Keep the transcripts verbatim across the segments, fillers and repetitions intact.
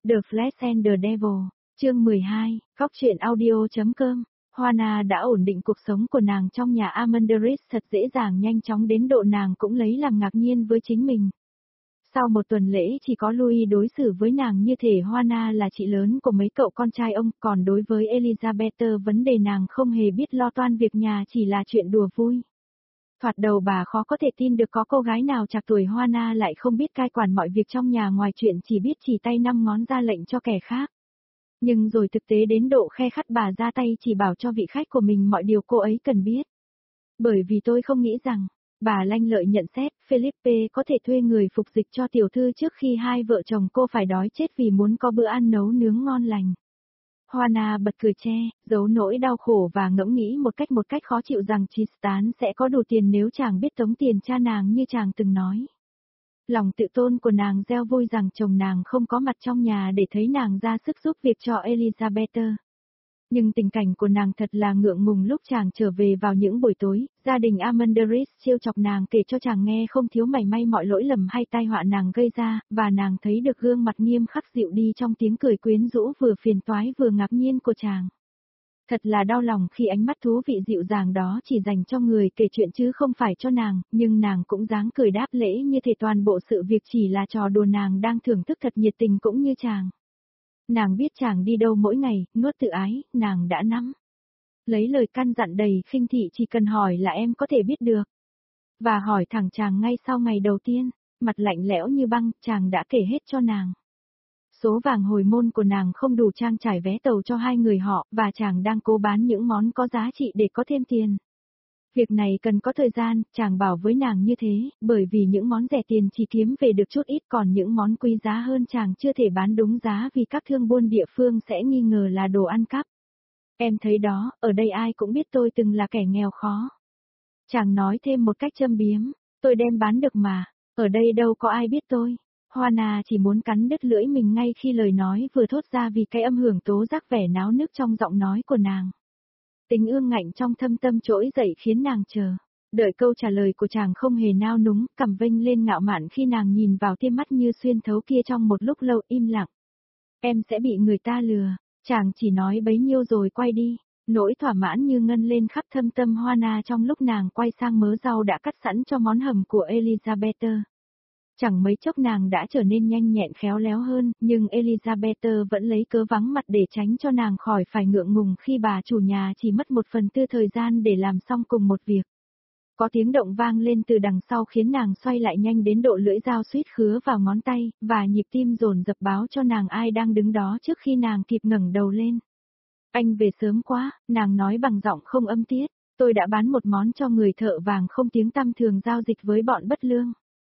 The Flash and the Devil, chương mười hai, góc truyện audio.com. Juana đã ổn định cuộc sống của nàng trong nhà Armanduris thật dễ dàng nhanh chóng đến độ nàng cũng lấy làm ngạc nhiên với chính mình. Sau một tuần lễ chỉ có Louis đối xử với nàng như thể Juana là chị lớn của mấy cậu con trai ông, còn đối với Elizabeth vấn đề nàng không hề biết lo toan việc nhà chỉ là chuyện đùa vui. Thoạt đầu bà khó có thể tin được có cô gái nào trạc tuổi Juana lại không biết cai quản mọi việc trong nhà ngoài chuyện chỉ biết chỉ tay năm ngón ra lệnh cho kẻ khác. Nhưng rồi thực tế đến độ khe khắt bà ra tay chỉ bảo cho vị khách của mình mọi điều cô ấy cần biết. Bởi vì tôi không nghĩ rằng, bà lanh lợi nhận xét, Philippe có thể thuê người phục dịch cho tiểu thư trước khi hai vợ chồng cô phải đói chết vì muốn có bữa ăn nấu nướng ngon lành. Juana bật cười che, giấu nỗi đau khổ và ngẫm nghĩ một cách một cách khó chịu rằng Tristan sẽ có đủ tiền nếu chàng biết tống tiền cha nàng như chàng từng nói. Lòng tự tôn của nàng gieo vui rằng chồng nàng không có mặt trong nhà để thấy nàng ra sức giúp việc cho Elizabeth. Nhưng tình cảnh của nàng thật là ngượng ngùng lúc chàng trở về vào những buổi tối, gia đình Armanduris trêu chọc nàng kể cho chàng nghe không thiếu mảy may mọi lỗi lầm hay tai họa nàng gây ra, và nàng thấy được gương mặt nghiêm khắc dịu đi trong tiếng cười quyến rũ vừa phiền toái vừa ngạc nhiên của chàng. Thật là đau lòng khi ánh mắt thú vị dịu dàng đó chỉ dành cho người kể chuyện chứ không phải cho nàng, nhưng nàng cũng dáng cười đáp lễ như thể toàn bộ sự việc chỉ là trò đùa, nàng đang thưởng thức thật nhiệt tình cũng như chàng. Nàng biết chàng đi đâu mỗi ngày, nuốt tự ái, nàng đã nắm. Lấy lời căn dặn đầy khinh thị chỉ cần hỏi là em có thể biết được. Và hỏi thẳng chàng ngay sau ngày đầu tiên, mặt lạnh lẽo như băng, chàng đã kể hết cho nàng. Số vàng hồi môn của nàng không đủ trang trải vé tàu cho hai người họ, và chàng đang cố bán những món có giá trị để có thêm tiền. Việc này cần có thời gian, chàng bảo với nàng như thế, bởi vì những món rẻ tiền chỉ kiếm về được chút ít, còn những món quý giá hơn chàng chưa thể bán đúng giá vì các thương buôn địa phương sẽ nghi ngờ là đồ ăn cắp. Em thấy đó, ở đây ai cũng biết tôi từng là kẻ nghèo khó. Chàng nói thêm một cách châm biếm, tôi đem bán được mà, ở đây đâu có ai biết tôi. Juana chỉ muốn cắn đứt lưỡi mình ngay khi lời nói vừa thốt ra vì cái âm hưởng tố giác vẻ náo nức trong giọng nói của nàng. Tình ương ngạnh trong thâm tâm trỗi dậy khiến nàng chờ. Đợi câu trả lời của chàng không hề nao núng, cằm vênh lên ngạo mạn khi nàng nhìn vào tia mắt như xuyên thấu kia trong một lúc lâu im lặng. Em sẽ bị người ta lừa, chàng chỉ nói bấy nhiêu rồi quay đi. Nỗi thỏa mãn như ngân lên khắp thâm tâm Juana trong lúc nàng quay sang mớ rau đã cắt sẵn cho món hầm của Elizabeth. Chẳng mấy chốc nàng đã trở nên nhanh nhẹn khéo léo hơn, nhưng Elizabeth vẫn lấy cớ vắng mặt để tránh cho nàng khỏi phải ngượng ngùng khi bà chủ nhà chỉ mất một phần tư thời gian để làm xong cùng một việc. Có tiếng động vang lên từ đằng sau khiến nàng xoay lại nhanh đến độ lưỡi dao suýt khứa vào ngón tay, và nhịp tim dồn dập báo cho nàng ai đang đứng đó trước khi nàng kịp ngẩng đầu lên. Anh về sớm quá, nàng nói bằng giọng không âm tiết, tôi đã bán một món cho người thợ vàng không tiếng tăm thường giao dịch với bọn bất lương.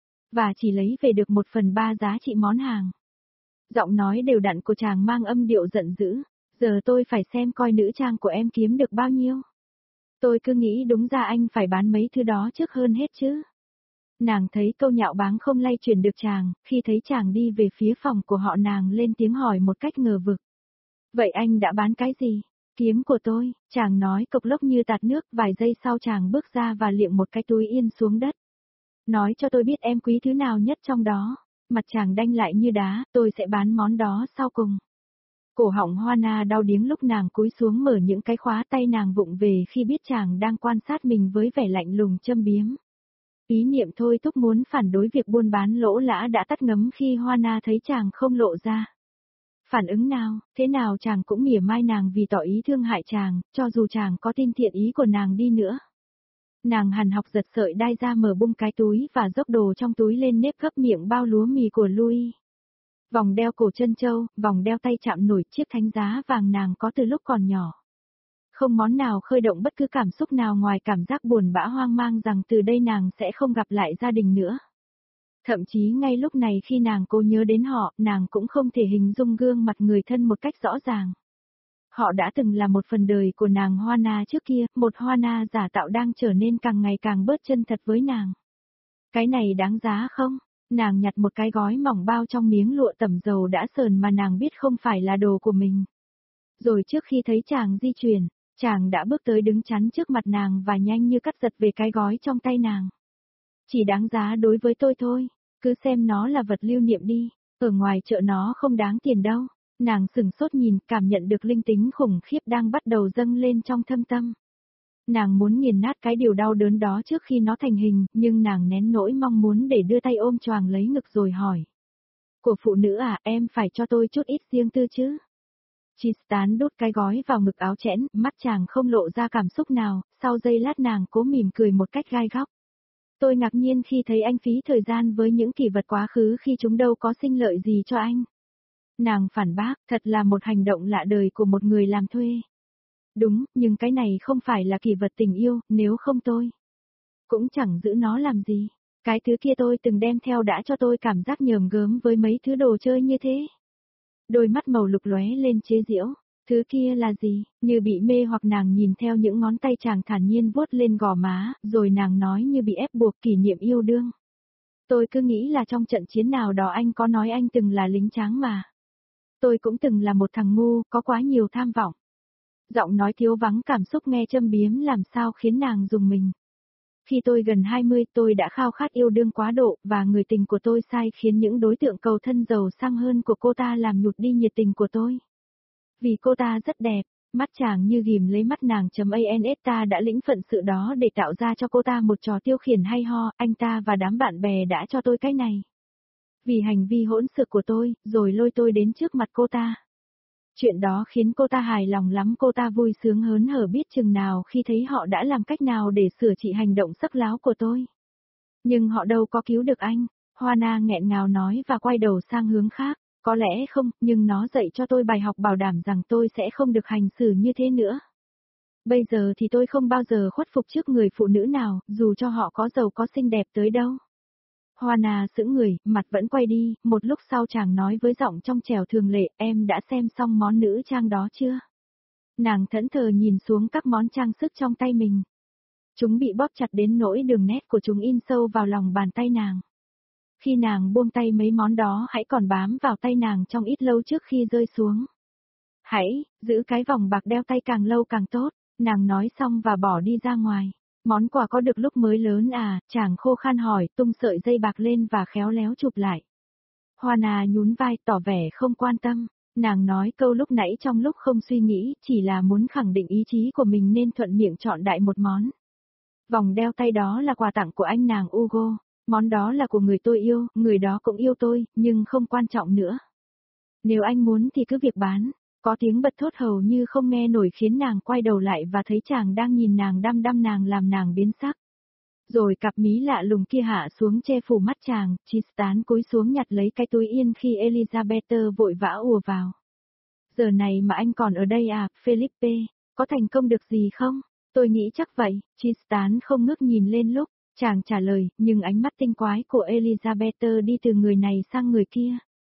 Và chỉ lấy về được một phần ba giá trị món hàng. Giọng nói đều đặn của chàng mang âm điệu giận dữ. Giờ tôi phải xem coi nữ trang của em kiếm được bao nhiêu. Tôi cứ nghĩ đúng ra anh phải bán mấy thứ đó trước hơn hết chứ. Nàng thấy câu nhạo báng không lay chuyển được chàng, khi thấy chàng đi về phía phòng của họ nàng lên tiếng hỏi một cách ngờ vực. Vậy anh đã bán cái gì? Kiếm của tôi, chàng nói cộc lốc như tạt nước, vài giây sau chàng bước ra và liệng một cái túi yên xuống đất. Nói cho tôi biết em quý thứ nào nhất trong đó. Mặt chàng đanh lại như đá, tôi sẽ bán món đó sau cùng. Cổ họng Juana đau điếng lúc nàng cúi xuống mở những cái khóa tay nàng vụng về khi biết chàng đang quan sát mình với vẻ lạnh lùng châm biếm. Ý niệm thôi thúc muốn phản đối việc buôn bán lỗ lã đã tắt ngấm khi Juana thấy chàng không lộ ra. Phản ứng nào, thế nào chàng cũng mỉa mai nàng vì tỏ ý thương hại chàng, cho dù chàng có tin thiện ý của nàng đi nữa. Nàng hằn học giật sợi đai ra mở bung cái túi và dốc đồ trong túi lên nếp gấp miệng bao lúa mì của Louis. Vòng đeo cổ chân châu, vòng đeo tay chạm nổi chiếc thánh giá vàng nàng có từ lúc còn nhỏ. Không món nào khơi động bất cứ cảm xúc nào ngoài cảm giác buồn bã hoang mang rằng từ đây nàng sẽ không gặp lại gia đình nữa. Thậm chí ngay lúc này khi nàng cố nhớ đến họ, nàng cũng không thể hình dung gương mặt người thân một cách rõ ràng. Họ đã từng là một phần đời của nàng Juana trước kia, một Juana giả tạo đang trở nên càng ngày càng bớt chân thật với nàng. Cái này đáng giá không? Nàng nhặt một cái gói mỏng bao trong miếng lụa tẩm dầu đã sờn mà nàng biết không phải là đồ của mình. Rồi trước khi thấy chàng di chuyển, chàng đã bước tới đứng chắn trước mặt nàng và nhanh như cắt giật về cái gói trong tay nàng. Chỉ đáng giá đối với tôi thôi, cứ xem nó là vật lưu niệm đi. Ở ngoài chợ nó không đáng tiền đâu. Nàng sừng sốt nhìn, cảm nhận được linh tính khủng khiếp đang bắt đầu dâng lên trong thâm tâm. Nàng muốn nghiền nát cái điều đau đớn đó trước khi nó thành hình, nhưng nàng nén nỗi mong muốn để đưa tay ôm choàng lấy ngực rồi hỏi. Của phụ nữ à, em phải cho tôi chút ít riêng tư chứ? Tristan đút cái gói vào ngực áo chẽn, mắt chàng không lộ ra cảm xúc nào, sau giây lát nàng cố mỉm cười một cách gai góc. Tôi ngạc nhiên khi thấy anh phí thời gian với những kỷ vật quá khứ khi chúng đâu có sinh lợi gì cho anh. Nàng phản bác, thật là một hành động lạ đời của một người làm thuê. Đúng, nhưng cái này không phải là kỷ vật tình yêu, nếu không tôi cũng chẳng giữ nó làm gì. Cái thứ kia tôi từng đem theo đã cho tôi cảm giác nhờm gớm với mấy thứ đồ chơi như thế. Đôi mắt màu lục lóe lên chế giễu. Thứ kia là gì? Như bị mê hoặc nàng nhìn theo những ngón tay chàng thản nhiên vuốt lên gò má, rồi nàng nói như bị ép buộc kỷ niệm yêu đương. Tôi cứ nghĩ là trong trận chiến nào đó anh có nói anh từng là lính tráng mà. Tôi cũng từng là một thằng ngu, có quá nhiều tham vọng. Giọng nói thiếu vắng cảm xúc nghe châm biếm làm sao khiến nàng rùng mình. Khi tôi gần hai mươi tôi đã khao khát yêu đương quá độ, và người tình của tôi sai khiến những đối tượng cầu thân giàu sang hơn của cô ta làm nhụt đi nhiệt tình của tôi. Vì cô ta rất đẹp, mắt chàng như ghim lấy mắt nàng chấm ans ta đã lĩnh phận sự đó để tạo ra cho cô ta một trò tiêu khiển hay ho, anh ta và đám bạn bè đã cho tôi cái này. Vì hành vi hỗn xược của tôi, rồi lôi tôi đến trước mặt cô ta. Chuyện đó khiến cô ta hài lòng lắm, cô ta vui sướng hớn hở biết chừng nào khi thấy họ đã làm cách nào để sửa trị hành động sắc láo của tôi. Nhưng họ đâu có cứu được anh, Hoana nghẹn ngào nói và quay đầu sang hướng khác. Có lẽ không, nhưng nó dạy cho tôi bài học bảo đảm rằng tôi sẽ không được hành xử như thế nữa. Bây giờ thì tôi không bao giờ khuất phục trước người phụ nữ nào, dù cho họ có giàu có xinh đẹp tới đâu. Hoana sững người, mặt vẫn quay đi, một lúc sau chàng nói với giọng trong trẻo thường lệ, em đã xem xong món nữ trang đó chưa? Nàng thẫn thờ nhìn xuống các món trang sức trong tay mình. Chúng bị bóp chặt đến nỗi đường nét của chúng in sâu vào lòng bàn tay nàng. Khi nàng buông tay mấy món đó hãy còn bám vào tay nàng trong ít lâu trước khi rơi xuống. Hãy, giữ cái vòng bạc đeo tay càng lâu càng tốt, nàng nói xong và bỏ đi ra ngoài. Món quà có được lúc mới lớn à, chàng khô khan hỏi, tung sợi dây bạc lên và khéo léo chụp lại. Hoana nhún vai tỏ vẻ không quan tâm, nàng nói câu lúc nãy trong lúc không suy nghĩ, chỉ là muốn khẳng định ý chí của mình nên thuận miệng chọn đại một món. Vòng đeo tay đó là quà tặng của anh nàng Hugo. Món đó là của người tôi yêu, người đó cũng yêu tôi, nhưng không quan trọng nữa. Nếu anh muốn thì cứ việc bán. Có tiếng bật thốt hầu như không nghe nổi khiến nàng quay đầu lại và thấy chàng đang nhìn nàng đăm đăm nàng làm nàng biến sắc. Rồi cặp mí lạ lùng kia hạ xuống che phủ mắt chàng, Tristan cúi xuống nhặt lấy cái túi yên khi Elizabeth vội vã ùa vào. Giờ này mà anh còn ở đây à, Felipe, có thành công được gì không? Tôi nghĩ chắc vậy, Tristan không ngước nhìn lên lúc. Chàng trả lời, nhưng ánh mắt tinh quái của Elizabeth đi từ người này sang người kia.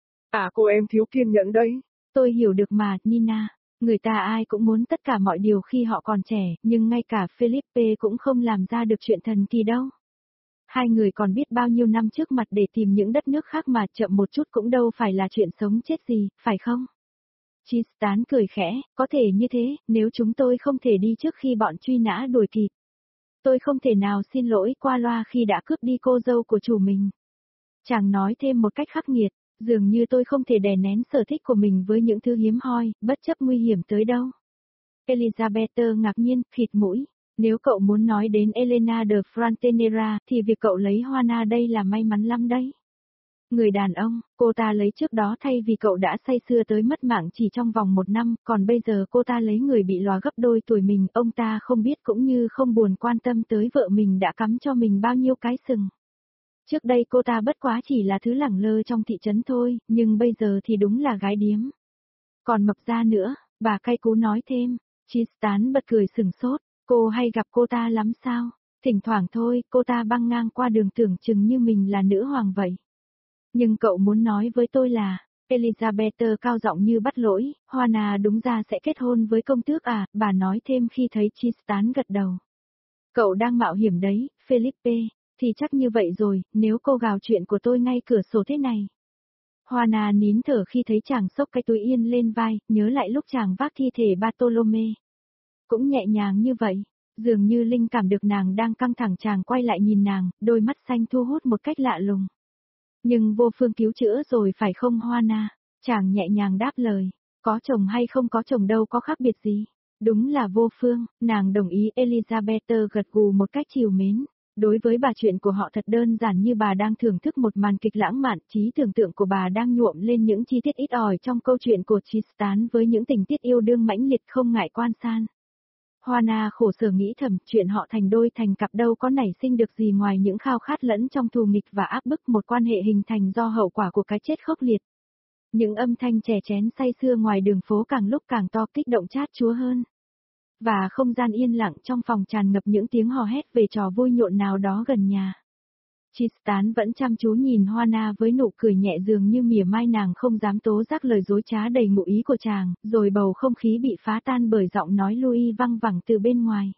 À cô em thiếu kiên nhẫn đấy. Tôi hiểu được mà, Nina. Người ta ai cũng muốn tất cả mọi điều khi họ còn trẻ, nhưng ngay cả Felipe cũng không làm ra được chuyện thần kỳ đâu. Hai người còn biết bao nhiêu năm trước mặt để tìm những đất nước khác mà chậm một chút cũng đâu phải là chuyện sống chết gì, phải không? Tristan cười khẽ, có thể như thế, nếu chúng tôi không thể đi trước khi bọn truy nã đuổi kịp. Tôi không thể nào xin lỗi qua loa khi đã cướp đi cô dâu của chủ mình. Chàng nói thêm một cách khắc nghiệt, dường như tôi không thể đè nén sở thích của mình với những thứ hiếm hoi, bất chấp nguy hiểm tới đâu. Elizabeth ngạc nhiên, khịt mũi. Nếu cậu muốn nói đến Elena de Frontenera thì việc cậu lấy Hoana đây là may mắn lắm đấy. Người đàn ông, cô ta lấy trước đó thay vì cậu đã say sưa tới mất mạng chỉ trong vòng một năm, còn bây giờ cô ta lấy người bị lòa gấp đôi tuổi mình, ông ta không biết cũng như không buồn quan tâm tới vợ mình đã cắm cho mình bao nhiêu cái sừng. Trước đây cô ta bất quá chỉ là thứ lẳng lơ trong thị trấn thôi, nhưng bây giờ thì đúng là gái điếm. Còn mập ra nữa, bà cay cú nói thêm, Tristan bật cười sừng sốt, cô hay gặp cô ta lắm sao? Thỉnh thoảng thôi, cô ta băng ngang qua đường tưởng chừng như mình là nữ hoàng vậy. Nhưng cậu muốn nói với tôi là, Elizabeth cao giọng như bắt lỗi, Hoana đúng ra sẽ kết hôn với công tước à, bà nói thêm khi thấy Tristan gật đầu. Cậu đang mạo hiểm đấy, Felipe, thì chắc như vậy rồi, nếu cô gào chuyện của tôi ngay cửa sổ thế này. Hoana nín thở khi thấy chàng xốc cái túi yên lên vai, nhớ lại lúc chàng vác thi thể Bartolome. Cũng nhẹ nhàng như vậy, dường như linh cảm được nàng đang căng thẳng chàng quay lại nhìn nàng, đôi mắt xanh thu hút một cách lạ lùng. Nhưng vô phương cứu chữa rồi phải không Hoa? Chàng nhẹ nhàng đáp lời. Có chồng hay không có chồng đâu có khác biệt gì. Đúng là vô phương, nàng đồng ý. Elizabeth gật gù một cách trìu mến. Đối với bà chuyện của họ thật đơn giản như bà đang thưởng thức một màn kịch lãng mạn, trí tưởng tượng của bà đang nhuộm lên những chi tiết ít ỏi trong câu chuyện của Tristan với những tình tiết yêu đương mãnh liệt không ngại quan san. Hoa khổ sở nghĩ thầm, chuyện họ thành đôi thành cặp đâu có nảy sinh được gì ngoài những khao khát lẫn trong thù nghịch và áp bức, một quan hệ hình thành do hậu quả của cái chết khốc liệt. Những âm thanh chè chén say sưa ngoài đường phố càng lúc càng to, kích động chát chúa hơn. Và không gian yên lặng trong phòng tràn ngập những tiếng hò hét về trò vui nhộn nào đó gần nhà. Tristan vẫn chăm chú nhìn Hoa với nụ cười nhẹ, dường như mỉa mai nàng không dám tố giác lời dối trá đầy ngụ ý của chàng, rồi bầu không khí bị phá tan bởi giọng nói Louis văng vẳng từ bên ngoài.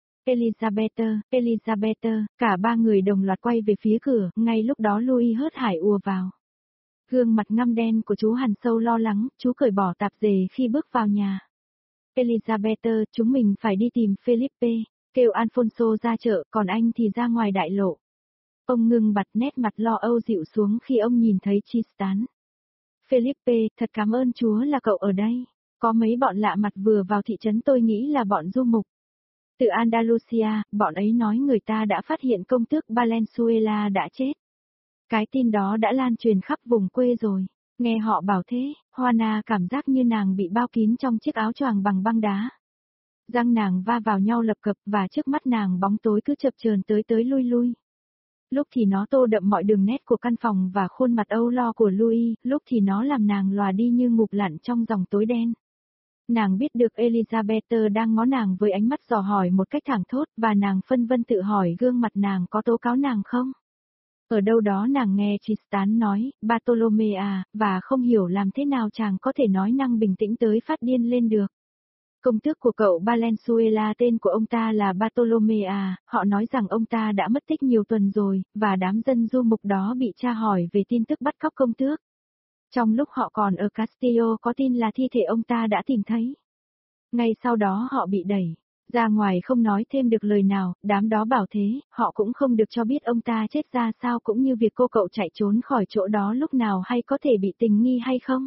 Elizabeth, Elizabeth, cả ba người đồng loạt quay về phía cửa, ngay lúc đó Louis hớt hải ùa vào. Gương mặt ngăm đen của chú hằn sâu lo lắng, chú cởi bỏ tạp dề khi bước vào nhà. Elizabeth, chúng mình phải đi tìm Felipe, kêu Alfonso ra chợ, còn anh thì ra ngoài đại lộ. Ông ngưng bặt, nét mặt lo âu dịu xuống khi ông nhìn thấy Tristan. Felipe, thật cảm ơn Chúa là cậu ở đây. Có mấy bọn lạ mặt vừa vào thị trấn, tôi nghĩ là bọn du mục. Từ Andalusia, bọn ấy nói người ta đã phát hiện công tước Valenzuela đã chết. Cái tin đó đã lan truyền khắp vùng quê rồi. Nghe họ bảo thế, Hoa cảm giác như nàng bị bao kín trong chiếc áo choàng bằng băng đá. Răng nàng va vào nhau lập cập và trước mắt nàng bóng tối cứ chập chờn tới tới lui lui. Lúc thì nó tô đậm mọi đường nét của căn phòng và khuôn mặt âu lo của Louis, lúc thì nó làm nàng lòa đi như ngụp lặn trong dòng tối đen. Nàng biết được Elizabeth đang ngó nàng với ánh mắt dò hỏi một cách thẳng thốt, và nàng phân vân tự hỏi gương mặt nàng có tố cáo nàng không? Ở đâu đó nàng nghe Tristan nói, Bartolome à, và không hiểu làm thế nào chàng có thể nói năng bình tĩnh tới phát điên lên được. Công tước của cậu Valenzuela, tên của ông ta là Bartolome à, họ nói rằng ông ta đã mất tích nhiều tuần rồi, và đám dân du mục đó bị tra hỏi về tin tức bắt cóc công tước. Trong lúc họ còn ở Castillo có tin là thi thể ông ta đã tìm thấy. Ngay sau đó họ bị đẩy ra ngoài, không nói thêm được lời nào, đám đó bảo thế, họ cũng không được cho biết ông ta chết ra sao, cũng như việc cô cậu chạy trốn khỏi chỗ đó lúc nào hay có thể bị tình nghi hay không.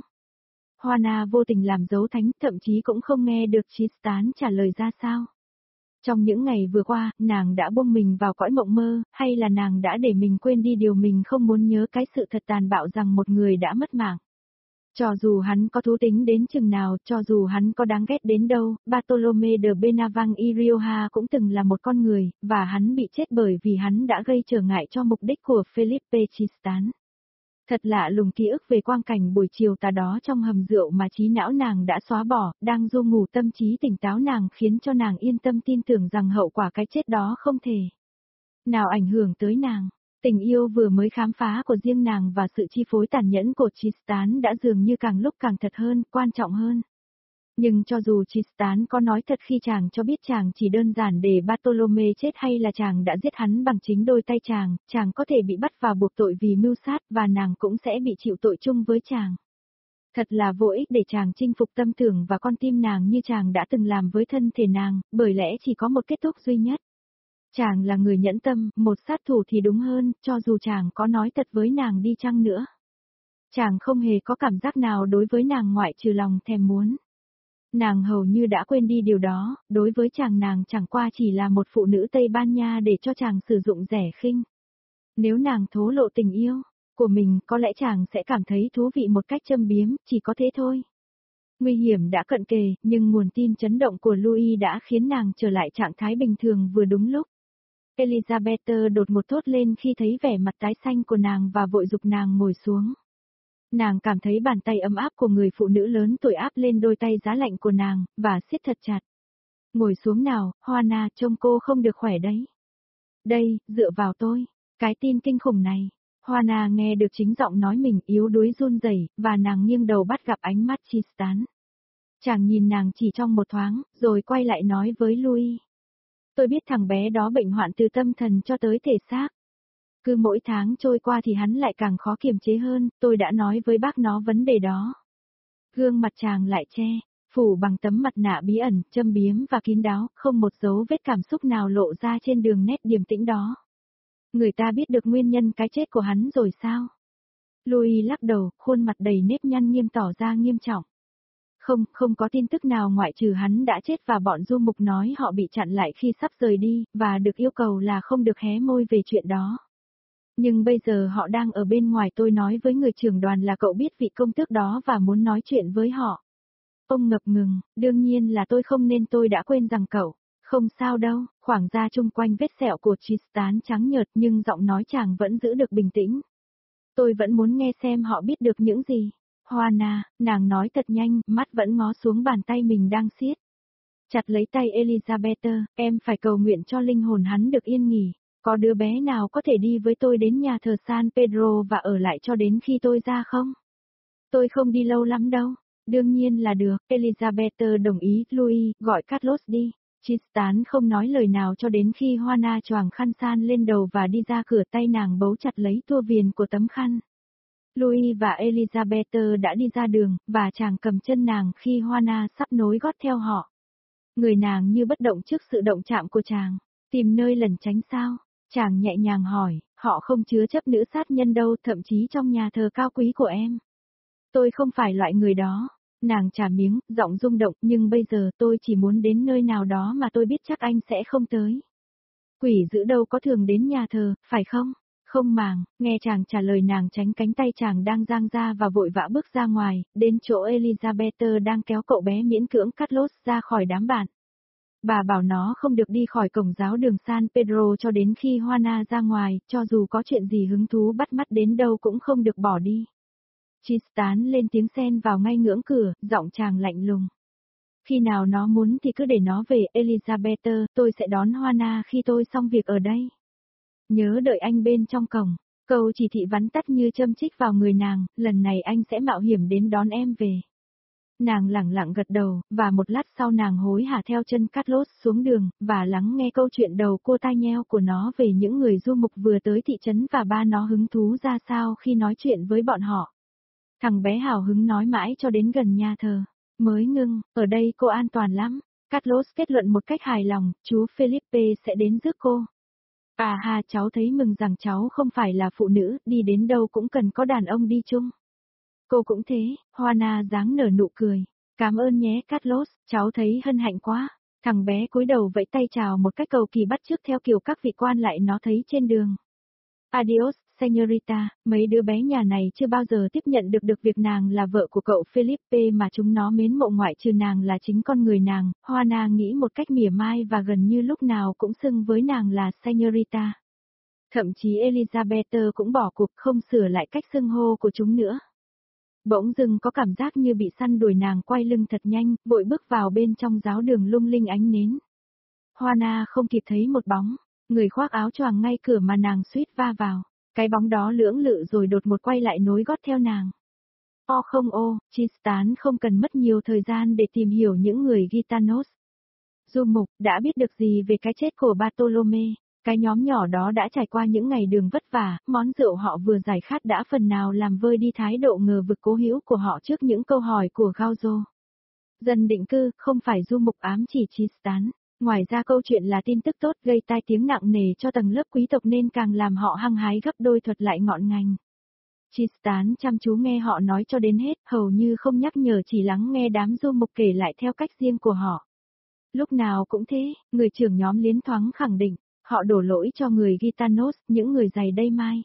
Hoa vô tình làm dấu thánh, thậm chí cũng không nghe được Tristan trả lời ra sao. Trong những ngày vừa qua, nàng đã buông mình vào cõi mộng mơ, hay là nàng đã để mình quên đi điều mình không muốn nhớ, cái sự thật tàn bạo rằng một người đã mất mạng. Cho dù hắn có thú tính đến chừng nào, cho dù hắn có đáng ghét đến đâu, Bartolome de Benavang y Rioja cũng từng là một con người, và hắn bị chết bởi vì hắn đã gây trở ngại cho mục đích của Felipe Tristan. Thật lạ lùng, ký ức về quang cảnh buổi chiều tà đó trong hầm rượu mà trí não nàng đã xóa bỏ, đang du ngủ tâm trí tỉnh táo nàng, khiến cho nàng yên tâm tin tưởng rằng hậu quả cái chết đó không thể nào ảnh hưởng tới nàng. Tình yêu vừa mới khám phá của riêng nàng và sự chi phối tàn nhẫn của Tristan đã dường như càng lúc càng thật hơn, quan trọng hơn. Nhưng cho dù Tristan có nói thật khi chàng cho biết chàng chỉ đơn giản để Bartolome chết, hay là chàng đã giết hắn bằng chính đôi tay chàng, chàng có thể bị bắt và buộc tội vì mưu sát, và nàng cũng sẽ bị chịu tội chung với chàng. Thật là vô ích để chàng chinh phục tâm tưởng và con tim nàng như chàng đã từng làm với thân thể nàng, bởi lẽ chỉ có một kết thúc duy nhất. Chàng là người nhẫn tâm, một sát thủ thì đúng hơn, cho dù chàng có nói thật với nàng đi chăng nữa. Chàng không hề có cảm giác nào đối với nàng ngoại trừ lòng thèm muốn. Nàng hầu như đã quên đi điều đó, đối với chàng nàng chẳng qua chỉ là một phụ nữ Tây Ban Nha để cho chàng sử dụng rẻ khinh. Nếu nàng thố lộ tình yêu của mình, có lẽ chàng sẽ cảm thấy thú vị một cách châm biếm, chỉ có thế thôi. Nguy hiểm đã cận kề, nhưng nguồn tin chấn động của Louis đã khiến nàng trở lại trạng thái bình thường vừa đúng lúc. Elizabeth đột ngột thốt lên khi thấy vẻ mặt tái xanh của nàng và vội giục nàng ngồi xuống. Nàng cảm thấy bàn tay ấm áp của người phụ nữ lớn tuổi áp lên đôi tay giá lạnh của nàng, và siết thật chặt. Ngồi xuống nào, Hoa, trông cô không được khỏe đấy. Đây, dựa vào tôi. Cái tin kinh khủng này. Hoa nghe được chính giọng nói mình, yếu đuối run rẩy, và nàng nghiêng đầu bắt gặp ánh mắt Tristan. Chàng nhìn nàng chỉ trong một thoáng, rồi quay lại nói với Louis. Tôi biết thằng bé đó bệnh hoạn từ tâm thần cho tới thể xác. Cứ mỗi tháng trôi qua thì hắn lại càng khó kiềm chế hơn, tôi đã nói với bác nó vấn đề đó. Gương mặt chàng lại che, phủ bằng tấm mặt nạ bí ẩn, châm biếm và kín đáo, không một dấu vết cảm xúc nào lộ ra trên đường nét điềm tĩnh đó. Người ta biết được nguyên nhân cái chết của hắn rồi sao? Louis lắc đầu, khuôn mặt đầy nếp nhăn nghiêm tỏ ra nghiêm trọng. Không, không có tin tức nào ngoại trừ hắn đã chết và bọn du mục nói họ bị chặn lại khi sắp rời đi, và được yêu cầu là không được hé môi về chuyện đó. Nhưng bây giờ họ đang ở bên ngoài, tôi nói với người trưởng đoàn là cậu biết vị công tước đó và muốn nói chuyện với họ. Ông ngập ngừng, đương nhiên là tôi không nên, tôi đã quên rằng cậu. Không sao đâu, khoảng da chung quanh vết sẹo của Tristan trắng nhợt nhưng giọng nói chàng vẫn giữ được bình tĩnh. Tôi vẫn muốn nghe xem họ biết được những gì. Juana, nàng nói thật nhanh, mắt vẫn ngó xuống bàn tay mình đang siết. Chặt lấy tay Elizabeth, em phải cầu nguyện cho linh hồn hắn được yên nghỉ. Có đứa bé nào có thể đi với tôi đến nhà thờ San Pedro và ở lại cho đến khi tôi ra không? Tôi không đi lâu lắm đâu. Đương nhiên là được, Elizabeth đồng ý, Louis, gọi Carlos đi. Tristan không nói lời nào cho đến khi Juana choàng khăn san lên đầu và đi ra cửa, tay nàng bấu chặt lấy tua viền của tấm khăn. Louis và Elizabeth đã đi ra đường, và chàng cầm chân nàng khi Juana sắp nối gót theo họ. Người nàng như bất động trước sự động chạm của chàng. Tìm nơi lẩn tránh sao? Chàng nhẹ nhàng hỏi, họ không chứa chấp nữ sát nhân đâu, thậm chí trong nhà thờ cao quý của em. Tôi không phải loại người đó. Nàng trả miếng, giọng rung động, nhưng bây giờ tôi chỉ muốn đến nơi nào đó mà tôi biết chắc anh sẽ không tới. Quỷ dữ đâu có thường đến nhà thờ, phải không? Không màng, nghe chàng trả lời, nàng tránh cánh tay chàng đang giang ra và vội vã bước ra ngoài, đến chỗ Elizabeth đang kéo cậu bé miễn cưỡng Carlos ra khỏi đám bạn. Bà bảo nó không được đi khỏi cổng giáo đường San Pedro cho đến khi Juana ra ngoài, cho dù có chuyện gì hứng thú bắt mắt đến đâu cũng không được bỏ đi. Tristan lên tiếng xen vào ngay ngưỡng cửa, giọng chàng lạnh lùng. Khi nào nó muốn thì cứ để nó về, Elizabeth, tôi sẽ đón Juana khi tôi xong việc ở đây. Nhớ đợi anh bên trong cổng. Câu chỉ thị vắn tắt như châm chích vào người nàng, lần này anh sẽ mạo hiểm đến đón em về. Nàng lẳng lặng gật đầu, và một lát sau nàng hối hả theo chân Carlos xuống đường, và lắng nghe câu chuyện đầu cua tai nheo của nó về những người du mục vừa tới thị trấn và ba nó hứng thú ra sao khi nói chuyện với bọn họ. Thằng bé hào hứng nói mãi cho đến gần nhà thờ. Mới ngưng, ở đây cô an toàn lắm. Carlos kết luận một cách hài lòng, chú Felipe sẽ đến rước cô. À ha, cháu thấy mừng rằng cháu không phải là phụ nữ, đi đến đâu cũng cần có đàn ông đi chung. Cô cũng thế, Juana dáng nở nụ cười. Cảm ơn nhé Carlos, cháu thấy hân hạnh quá. Thằng bé cúi đầu vẫy tay chào một cách cầu kỳ bắt chước theo kiểu các vị quan lại nó thấy trên đường. Adios, señorita, mấy đứa bé nhà này chưa bao giờ tiếp nhận được được việc nàng là vợ của cậu Felipe mà chúng nó mến mộ, ngoại trừ nàng là chính con người nàng. Juana nghĩ một cách mỉa mai và gần như lúc nào cũng xưng với nàng là señorita. Thậm chí Elizabeth cũng bỏ cuộc không sửa lại cách xưng hô của chúng nữa. Bỗng dưng có cảm giác như bị săn đuổi, nàng quay lưng thật nhanh, vội bước vào bên trong giáo đường lung linh ánh nến. Juana không kịp thấy một bóng, người khoác áo choàng ngay cửa mà nàng suýt va vào. Cái bóng đó lưỡng lự rồi đột một quay lại nối gót theo nàng. O không ô, Tristan không cần mất nhiều thời gian để tìm hiểu những người Gitanos. Du mục đã biết được gì về cái chết của Bartolome. Cái nhóm nhỏ đó đã trải qua những ngày đường vất vả, món rượu họ vừa giải khát đã phần nào làm vơi đi thái độ ngờ vực cố hữu của họ trước những câu hỏi của Gaucho. Dân định cư, không phải du mục ám chỉ Tristan. Ngoài ra câu chuyện là tin tức tốt gây tai tiếng nặng nề cho tầng lớp quý tộc nên càng làm họ hăng hái gấp đôi thuật lại ngọn ngành. Tristan chăm chú nghe họ nói cho đến hết, hầu như không nhắc nhở, chỉ lắng nghe đám du mục kể lại theo cách riêng của họ. Lúc nào cũng thế, người trưởng nhóm liến thoáng khẳng định, họ đổ lỗi cho người Gitanos, những người giày đây mai.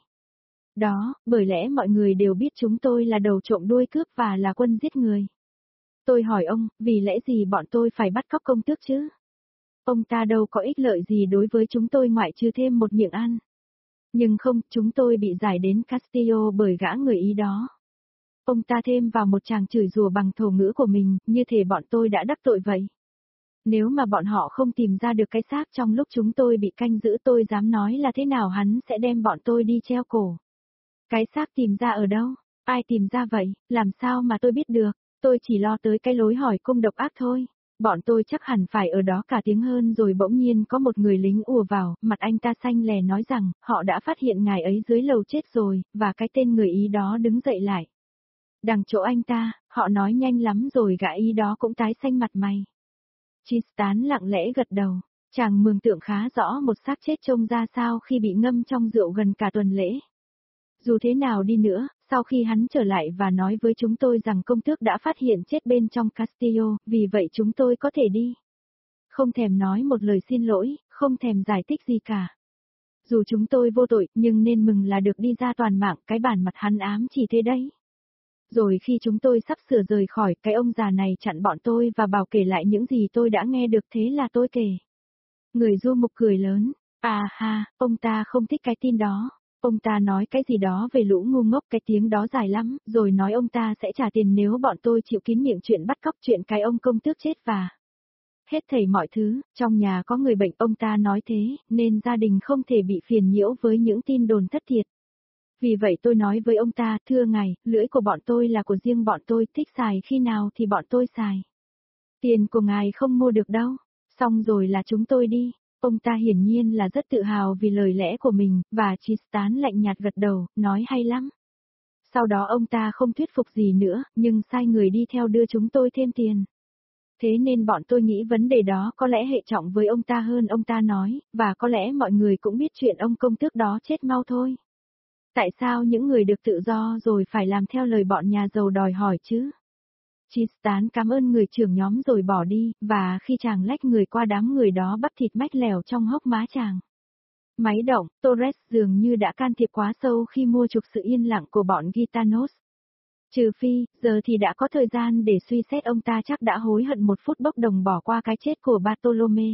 Đó, bởi lẽ mọi người đều biết chúng tôi là đầu trộm đuôi cướp và là quân giết người. Tôi hỏi ông, vì lẽ gì bọn tôi phải bắt cóc công tước chứ? Ông ta đâu có ích lợi gì đối với chúng tôi ngoại trừ thêm một miệng ăn. Nhưng không, chúng tôi bị giải đến Castillo bởi gã người Ý đó. Ông ta thêm vào một tràng chửi rủa bằng thổ ngữ của mình, như thể bọn tôi đã đắc tội vậy. Nếu mà bọn họ không tìm ra được cái xác trong lúc chúng tôi bị canh giữ, tôi dám nói là thế nào hắn sẽ đem bọn tôi đi treo cổ. Cái xác tìm ra ở đâu? Ai tìm ra vậy? Làm sao mà tôi biết được? Tôi chỉ lo tới cái lối hỏi cung độc ác thôi. Bọn tôi chắc hẳn phải ở đó cả tiếng hơn rồi bỗng nhiên có một người lính ùa vào, mặt anh ta xanh lè nói rằng, họ đã phát hiện ngài ấy dưới lầu chết rồi, và cái tên người Ý đó đứng dậy lại. Đằng chỗ anh ta, họ nói nhanh lắm rồi gã Ý đó cũng tái xanh mặt mày. Tristan lặng lẽ gật đầu, chàng mường tượng khá rõ một xác chết trông ra sao khi bị ngâm trong rượu gần cả tuần lễ. Dù thế nào đi nữa, Sau khi hắn trở lại và nói với chúng tôi rằng công tước đã phát hiện chết bên trong Castillo, vì vậy chúng tôi có thể đi. Không thèm nói một lời xin lỗi, không thèm giải thích gì cả. Dù chúng tôi vô tội, nhưng nên mừng là được đi ra toàn mạng, cái bản mặt hắn ám chỉ thế đấy. Rồi khi chúng tôi sắp sửa rời khỏi, cái ông già này chặn bọn tôi và bảo kể lại những gì tôi đã nghe được, thế là tôi kể. Người du mục cười lớn, à ha, ông ta không thích cái tin đó. Ông ta nói cái gì đó về lũ ngu ngốc, cái tiếng đó dài lắm, rồi nói ông ta sẽ trả tiền nếu bọn tôi chịu kín miệng chuyện bắt cóc, chuyện cái ông công tước chết và hết thảy mọi thứ. Trong nhà có người bệnh, ông ta nói thế, nên gia đình không thể bị phiền nhiễu với những tin đồn thất thiệt. Vì vậy tôi nói với ông ta, thưa ngài, lưỡi của bọn tôi là của riêng bọn tôi, thích xài khi nào thì bọn tôi xài. Tiền của ngài không mua được đâu. Xong rồi là chúng tôi đi. Ông ta hiển nhiên là rất tự hào vì lời lẽ của mình, và Tristan lạnh nhạt gật đầu, nói hay lắm. Sau đó ông ta không thuyết phục gì nữa, nhưng sai người đi theo đưa chúng tôi thêm tiền. Thế nên bọn tôi nghĩ vấn đề đó có lẽ hệ trọng với ông ta hơn, ông ta nói, và có lẽ mọi người cũng biết chuyện ông công tước đó chết mau thôi. Tại sao những người được tự do rồi phải làm theo lời bọn nhà giàu đòi hỏi chứ? Tristan cảm ơn người trưởng nhóm rồi bỏ đi, và khi chàng lách người qua đám người đó, bắp thịt mách lèo trong hốc má chàng. Máy động, Torres dường như đã can thiệp quá sâu khi mua chuộc sự yên lặng của bọn Gitanos. Trừ phi, giờ thì đã có thời gian để suy xét, ông ta chắc đã hối hận một phút bốc đồng bỏ qua cái chết của Bartolome.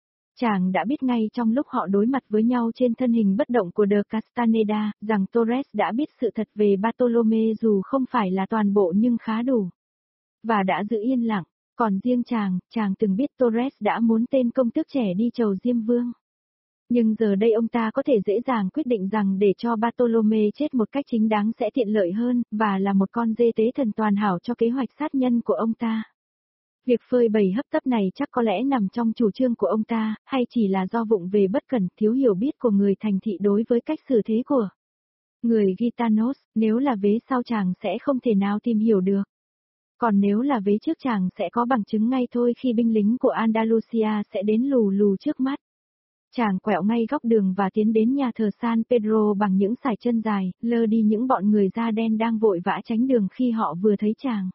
Chàng đã biết ngay trong lúc họ đối mặt với nhau trên thân hình bất động của De Castaneda, rằng Torres đã biết sự thật về Bartolome dù không phải là toàn bộ nhưng khá đủ. Và đã giữ yên lặng. Còn riêng chàng, chàng từng biết Torres đã muốn tên công tước trẻ đi chầu Diêm Vương. Nhưng giờ đây ông ta có thể dễ dàng quyết định rằng để cho Bartolome chết một cách chính đáng sẽ tiện lợi hơn, và là một con dê tế thần toàn hảo cho kế hoạch sát nhân của ông ta. Việc phơi bày hấp tấp này chắc có lẽ nằm trong chủ trương của ông ta, hay chỉ là do vụng về bất cẩn, thiếu hiểu biết của người thành thị đối với cách xử thế của người Gitanos. Nếu là vế sau chàng sẽ không thể nào tìm hiểu được. Còn nếu là vế trước chàng sẽ có bằng chứng ngay thôi khi binh lính của Andalusia sẽ đến lù lù trước mắt. Chàng quẹo ngay góc đường và tiến đến nhà thờ San Pedro bằng những sải chân dài, lơ đi những bọn người da đen đang vội vã tránh đường khi họ vừa thấy chàng.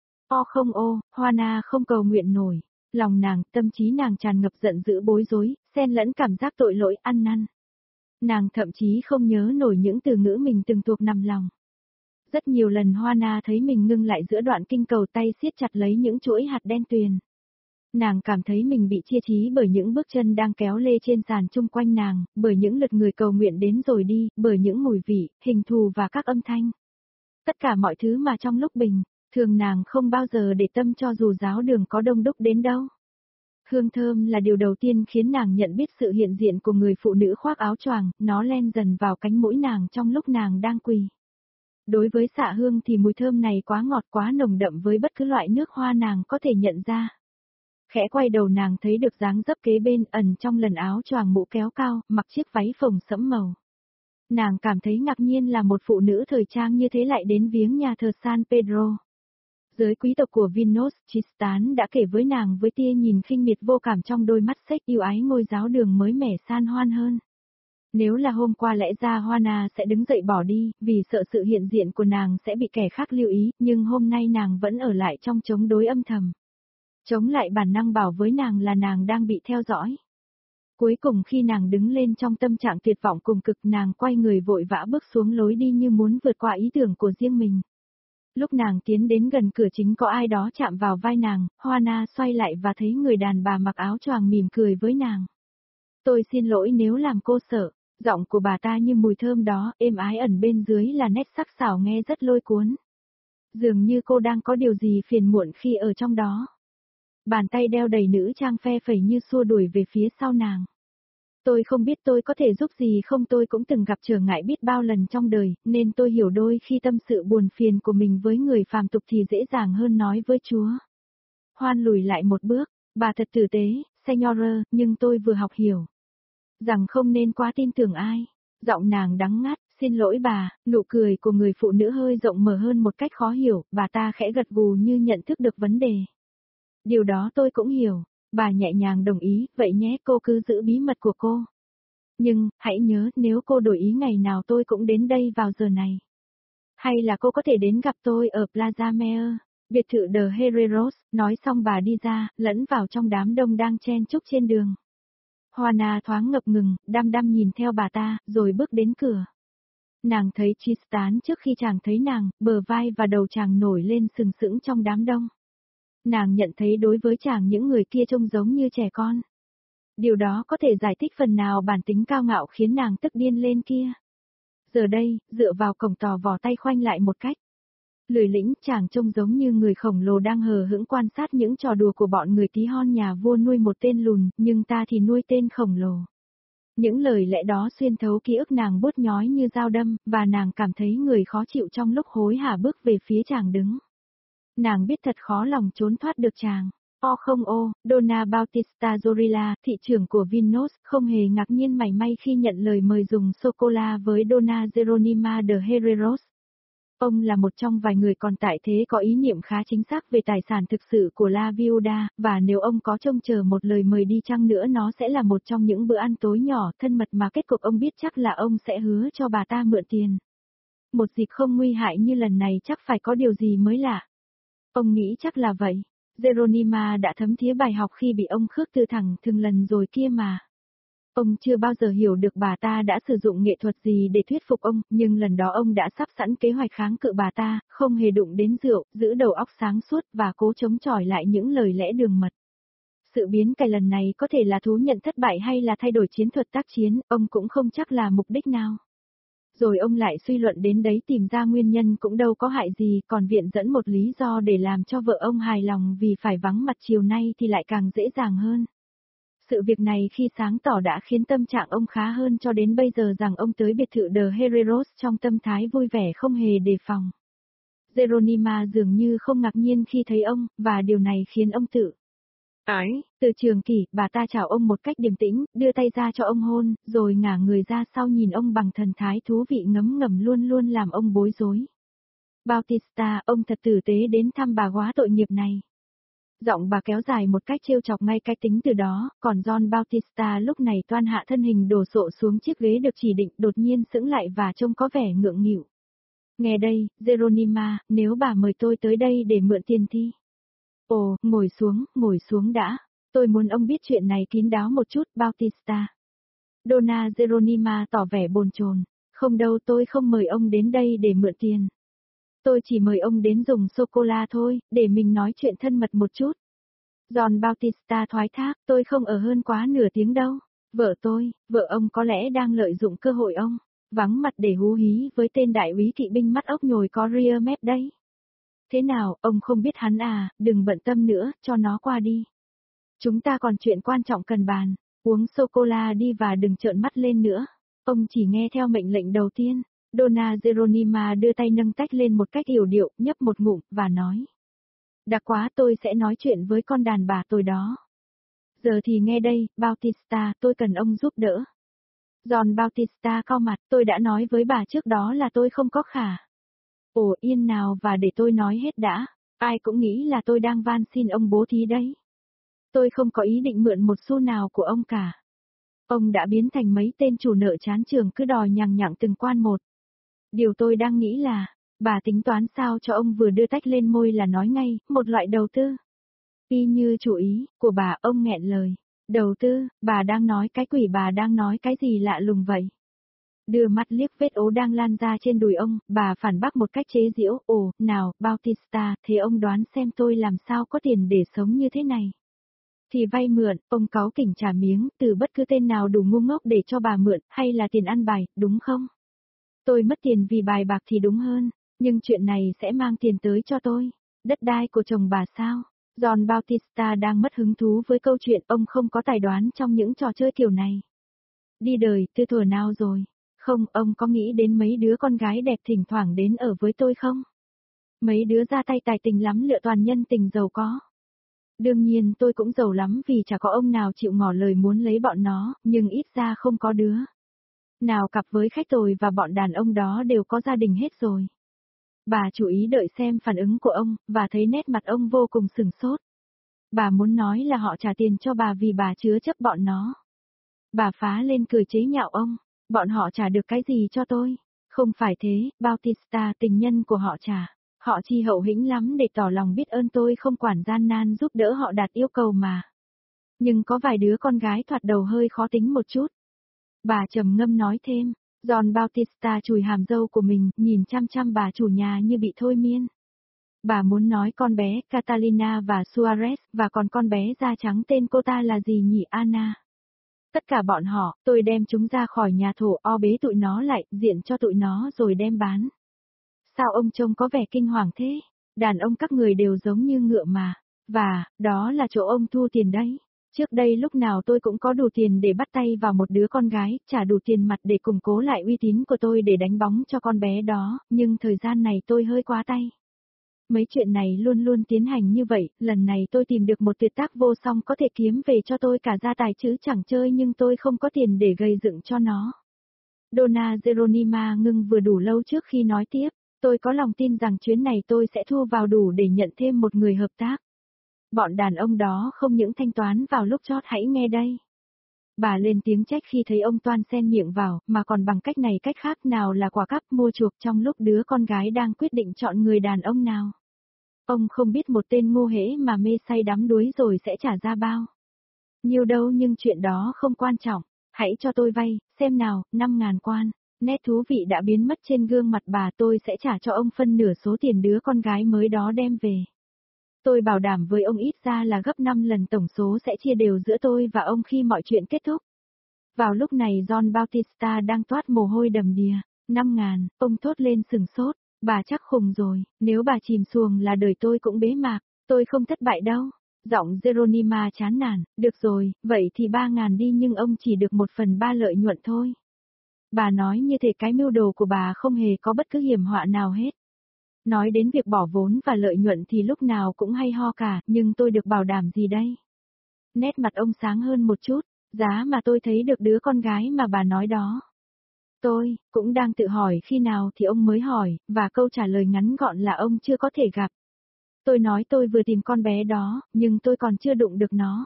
O không ô, Juana không cầu nguyện nổi. Lòng nàng, tâm trí nàng tràn ngập giận dữ bối rối, xen lẫn cảm giác tội lỗi ăn năn. Nàng thậm chí không nhớ nổi những từ ngữ mình từng thuộc nằm lòng. Rất nhiều lần Juana thấy mình ngưng lại giữa đoạn kinh cầu, tay siết chặt lấy những chuỗi hạt đen tuyền. Nàng cảm thấy mình bị chia trí bởi những bước chân đang kéo lê trên sàn chung quanh nàng, bởi những lượt người cầu nguyện đến rồi đi, bởi những mùi vị, hình thù và các âm thanh. Tất cả mọi thứ mà trong lúc bình thường nàng không bao giờ để tâm cho dù giáo đường có đông đúc đến đâu. Hương thơm là điều đầu tiên khiến nàng nhận biết sự hiện diện của người phụ nữ khoác áo choàng, nó len dần vào cánh mũi nàng trong lúc nàng đang quỳ. Đối với xạ hương thì mùi thơm này quá ngọt, quá nồng đậm với bất cứ loại nước hoa nàng có thể nhận ra. Khẽ quay đầu nàng thấy được dáng dấp kế bên, ẩn trong lần áo choàng mũ kéo cao, mặc chiếc váy phồng sẫm màu. Nàng cảm thấy ngạc nhiên là một phụ nữ thời trang như thế lại đến viếng nhà thờ San Pedro. Giới quý tộc của Vinos, Tristan đã kể với nàng với tia nhìn khinh miệt vô cảm trong đôi mắt xếch yêu ái ngôi giáo đường mới mẻ san hoan hơn. Nếu là hôm qua lẽ ra Juana sẽ đứng dậy bỏ đi, vì sợ sự hiện diện của nàng sẽ bị kẻ khác lưu ý, nhưng hôm nay nàng vẫn ở lại trong chống đối âm thầm. Chống lại bản năng bảo với nàng là nàng đang bị theo dõi. Cuối cùng khi nàng đứng lên trong tâm trạng tuyệt vọng cùng cực, nàng quay người vội vã bước xuống lối đi như muốn vượt qua ý tưởng của riêng mình. Lúc nàng tiến đến gần cửa chính có ai đó chạm vào vai nàng, Juana xoay lại và thấy người đàn bà mặc áo choàng mỉm cười với nàng. Tôi xin lỗi nếu làm cô sợ, giọng của bà ta như mùi thơm đó, êm ái, ẩn bên dưới là nét sắc sảo nghe rất lôi cuốn. Dường như cô đang có điều gì phiền muộn khi ở trong đó. Bàn tay đeo đầy nữ trang phe phẩy như xua đuổi về phía sau nàng. Tôi không biết tôi có thể giúp gì không, tôi cũng từng gặp trở ngại biết bao lần trong đời, nên tôi hiểu đôi khi tâm sự buồn phiền của mình với người phàm tục thì dễ dàng hơn nói với Chúa. Hoan lùi lại một bước, bà thật tử tế, Señora, nhưng tôi vừa học hiểu rằng không nên quá tin tưởng ai. Giọng nàng đắng ngắt, xin lỗi bà, nụ cười của người phụ nữ hơi rộng mở hơn một cách khó hiểu, bà ta khẽ gật gù như nhận thức được vấn đề. Điều đó tôi cũng hiểu, bà nhẹ nhàng đồng ý, vậy nhé, cô cứ giữ bí mật của cô. Nhưng, hãy nhớ, nếu cô đổi ý ngày nào tôi cũng đến đây vào giờ này. Hay là cô có thể đến gặp tôi ở Plaza Meir, biệt thự The Herreros, nói xong bà đi ra, lẫn vào trong đám đông đang chen chúc trên đường. Juana thoáng ngập ngừng, đăm đăm nhìn theo bà ta, rồi bước đến cửa. Nàng thấy Tristan trước khi chàng thấy nàng, bờ vai và đầu chàng nổi lên sừng sững trong đám đông. Nàng nhận thấy đối với chàng những người kia trông giống như trẻ con. Điều đó có thể giải thích phần nào bản tính cao ngạo khiến nàng tức điên lên kia. Giờ đây, dựa vào cổng tò vò tay khoanh lại một cách. Lười lĩnh, chàng trông giống như người khổng lồ đang hờ hững quan sát những trò đùa của bọn người tí hon nhà vua nuôi một tên lùn, nhưng ta thì nuôi tên khổng lồ. Những lời lẽ đó xuyên thấu ký ức nàng bút nhói như dao đâm, và nàng cảm thấy người khó chịu trong lúc hối hả bước về phía chàng đứng. Nàng biết thật khó lòng trốn thoát được chàng. O không ô, Donna Bautista Zorilla, thị trưởng của Vinos, không hề ngạc nhiên mảy may khi nhận lời mời dùng sô-cô-la với Donna Jeronima de Herreros. Ông là một trong vài người còn tại thế có ý niệm khá chính xác về tài sản thực sự của La Viuda, và nếu ông có trông chờ một lời mời đi chăng nữa nó sẽ là một trong những bữa ăn tối nhỏ thân mật mà kết cục ông biết chắc là ông sẽ hứa cho bà ta mượn tiền. Một dịp không nguy hại như lần này chắc phải có điều gì mới lạ. Ông nghĩ chắc là vậy. Jeronima đã thấm thía bài học khi bị ông khước từ thẳng thừng lần rồi kia mà. Ông chưa bao giờ hiểu được bà ta đã sử dụng nghệ thuật gì để thuyết phục ông, nhưng lần đó ông đã sắp sẵn kế hoạch kháng cự bà ta, không hề đụng đến rượu, giữ đầu óc sáng suốt và cố chống chọi lại những lời lẽ đường mật. Sự biến cải lần này có thể là thú nhận thất bại hay là thay đổi chiến thuật tác chiến, ông cũng không chắc là mục đích nào. Rồi ông lại suy luận đến đấy tìm ra nguyên nhân cũng đâu có hại gì, còn viện dẫn một lý do để làm cho vợ ông hài lòng vì phải vắng mặt chiều nay thì lại càng dễ dàng hơn. Sự việc này khi sáng tỏ đã khiến tâm trạng ông khá hơn cho đến bây giờ rằng ông tới biệt thự The Herreros trong tâm thái vui vẻ không hề đề phòng. Jeronima dường như không ngạc nhiên khi thấy ông, và điều này khiến ông tự ái. Từ trường kỷ, bà ta chào ông một cách điềm tĩnh, đưa tay ra cho ông hôn, rồi ngả người ra sau nhìn ông bằng thần thái thú vị ngấm ngầm luôn luôn làm ông bối rối. Bautista, ông thật tử tế đến thăm bà quá tội nghiệp này. Giọng bà kéo dài một cách trêu chọc ngay cái tính từ đó, còn John Bautista lúc này toan hạ thân hình đổ sộ xuống chiếc ghế được chỉ định đột nhiên sững lại và trông có vẻ ngượng nghịu. Nghe đây, Jeronima, nếu bà mời tôi tới đây để mượn tiền thì... Ồ, ngồi xuống, ngồi xuống đã. Tôi muốn ông biết chuyện này kín đáo một chút, Bautista. Donna Jeronima tỏ vẻ bồn chồn. Không đâu, tôi không mời ông đến đây để mượn tiền. Tôi chỉ mời ông đến dùng sô-cô-la thôi, để mình nói chuyện thân mật một chút. John Bautista thoái thác, tôi không ở hơn quá nửa tiếng đâu. Vợ tôi, vợ ông có lẽ đang lợi dụng cơ hội ông, vắng mặt để hú hí với tên đại úy kỵ binh mắt ốc nhồi có rear mép đấy. Thế nào, ông không biết hắn à, đừng bận tâm nữa, cho nó qua đi. Chúng ta còn chuyện quan trọng cần bàn, uống sô-cô-la đi và đừng trợn mắt lên nữa. Ông chỉ nghe theo mệnh lệnh đầu tiên. Donna Jeronima đưa tay nâng tách lên một cách yểu điệu, nhấp một ngụm, và nói. Đặc quá tôi sẽ nói chuyện với con đàn bà tôi đó. Giờ thì nghe đây, Bautista, tôi cần ông giúp đỡ. John Bautista cau mặt, tôi đã nói với bà trước đó là tôi không có khả. Ồ yên nào và để tôi nói hết đã, ai cũng nghĩ là tôi đang van xin ông bố thí đấy. Tôi không có ý định mượn một xu nào của ông cả. Ông đã biến thành mấy tên chủ nợ chán trường cứ đòi nhằng nhặng từng quan một. Điều tôi đang nghĩ là, bà tính toán sao cho ông vừa đưa tách lên môi là nói ngay, một loại đầu tư. Y như chủ ý của bà, ông nghẹn lời. Đầu tư, bà đang nói cái quỷ, bà đang nói cái gì lạ lùng vậy? Đưa mắt liếc vết ố đang lan ra trên đùi ông, bà phản bác một cách chế giễu, ồ, nào, Bautista, thế ông đoán xem tôi làm sao có tiền để sống như thế này? Thì vay mượn, ông cáu kỉnh trả miếng, từ bất cứ tên nào đủ ngu ngốc để cho bà mượn, hay là tiền ăn bài, đúng không? Tôi mất tiền vì bài bạc thì đúng hơn, nhưng chuyện này sẽ mang tiền tới cho tôi. Đất đai của chồng bà sao? John Bautista đang mất hứng thú với câu chuyện, ông không có tài đoán trong những trò chơi kiểu này. Đi đời, từ thuở nào rồi? Không, ông có nghĩ đến mấy đứa con gái đẹp thỉnh thoảng đến ở với tôi không? Mấy đứa ra tay tài tình lắm, lựa toàn nhân tình giàu có. Đương nhiên tôi cũng giàu lắm vì chả có ông nào chịu ngỏ lời muốn lấy bọn nó, nhưng ít ra không có đứa nào cặp với khách tồi, và bọn đàn ông đó đều có gia đình hết rồi. Bà chú ý đợi xem phản ứng của ông, và thấy nét mặt ông vô cùng sửng sốt. Bà muốn nói là họ trả tiền cho bà vì bà chứa chấp bọn nó. Bà phá lên cười chế nhạo ông, bọn họ trả được cái gì cho tôi? Không phải thế, Bautista tình nhân của họ trả. Họ chi hậu hĩnh lắm để tỏ lòng biết ơn tôi không quản gian nan giúp đỡ họ đạt yêu cầu mà. Nhưng có vài đứa con gái thoạt đầu hơi khó tính một chút. Bà trầm ngâm nói thêm, John Bautista chùi hàm râu của mình, nhìn chăm chăm bà chủ nhà như bị thôi miên. Bà muốn nói con bé Catalina và Suarez, và còn con bé da trắng tên cô ta là gì nhỉ, Anna. Tất cả bọn họ, tôi đem chúng ra khỏi nhà thổ o bế tụi nó lại, diện cho tụi nó rồi đem bán. Sao ông trông có vẻ kinh hoàng thế? Đàn ông các người đều giống như ngựa mà. Và, đó là chỗ ông thu tiền đấy. Trước đây lúc nào tôi cũng có đủ tiền để bắt tay vào một đứa con gái, trả đủ tiền mặt để củng cố lại uy tín của tôi để đánh bóng cho con bé đó, nhưng thời gian này tôi hơi quá tay. Mấy chuyện này luôn luôn tiến hành như vậy, lần này tôi tìm được một tuyệt tác vô song có thể kiếm về cho tôi cả gia tài chứ chẳng chơi, nhưng tôi không có tiền để gây dựng cho nó. Donna Geronima ngưng vừa đủ lâu trước khi nói tiếp, tôi có lòng tin rằng chuyến này tôi sẽ thu vào đủ để nhận thêm một người hợp tác. Bọn đàn ông đó không những thanh toán vào lúc chót, hãy nghe đây. Bà lên tiếng trách khi thấy ông toan xen miệng vào, mà còn bằng cách này cách khác nào là quả cắp mua chuộc trong lúc đứa con gái đang quyết định chọn người đàn ông nào. Ông không biết một tên ngu hễ mà mê say đắm đuối rồi sẽ trả ra bao nhiêu đâu, nhưng chuyện đó không quan trọng. Hãy cho tôi vay, xem nào, năm ngàn quan. Nét thú vị đã biến mất trên gương mặt bà. Tôi sẽ trả cho ông phân nửa số tiền đứa con gái mới đó đem về. Tôi bảo đảm với ông ít ra là gấp năm lần tổng số sẽ chia đều giữa tôi và ông khi mọi chuyện kết thúc. Vào lúc này John Bautista đang toát mồ hôi đầm đìa. Năm ngàn, ông thốt lên sừng sốt. Bà chắc khùng rồi, nếu bà chìm xuồng là đời tôi cũng bế mạc, tôi không thất bại đâu. Giọng Geronima chán nản, được rồi, vậy thì ba ngàn đi, nhưng ông chỉ được một phần ba lợi nhuận thôi. Bà nói như thể cái mưu đồ của bà không hề có bất cứ hiểm họa nào hết. Nói đến việc bỏ vốn và lợi nhuận thì lúc nào cũng hay ho cả, nhưng tôi được bảo đảm gì đây? Nét mặt ông sáng hơn một chút, giá mà tôi thấy được đứa con gái mà bà nói đó. Tôi cũng đang tự hỏi khi nào thì ông mới hỏi, và câu trả lời ngắn gọn là ông chưa có thể gặp. Tôi nói tôi vừa tìm con bé đó, nhưng tôi còn chưa đụng được nó.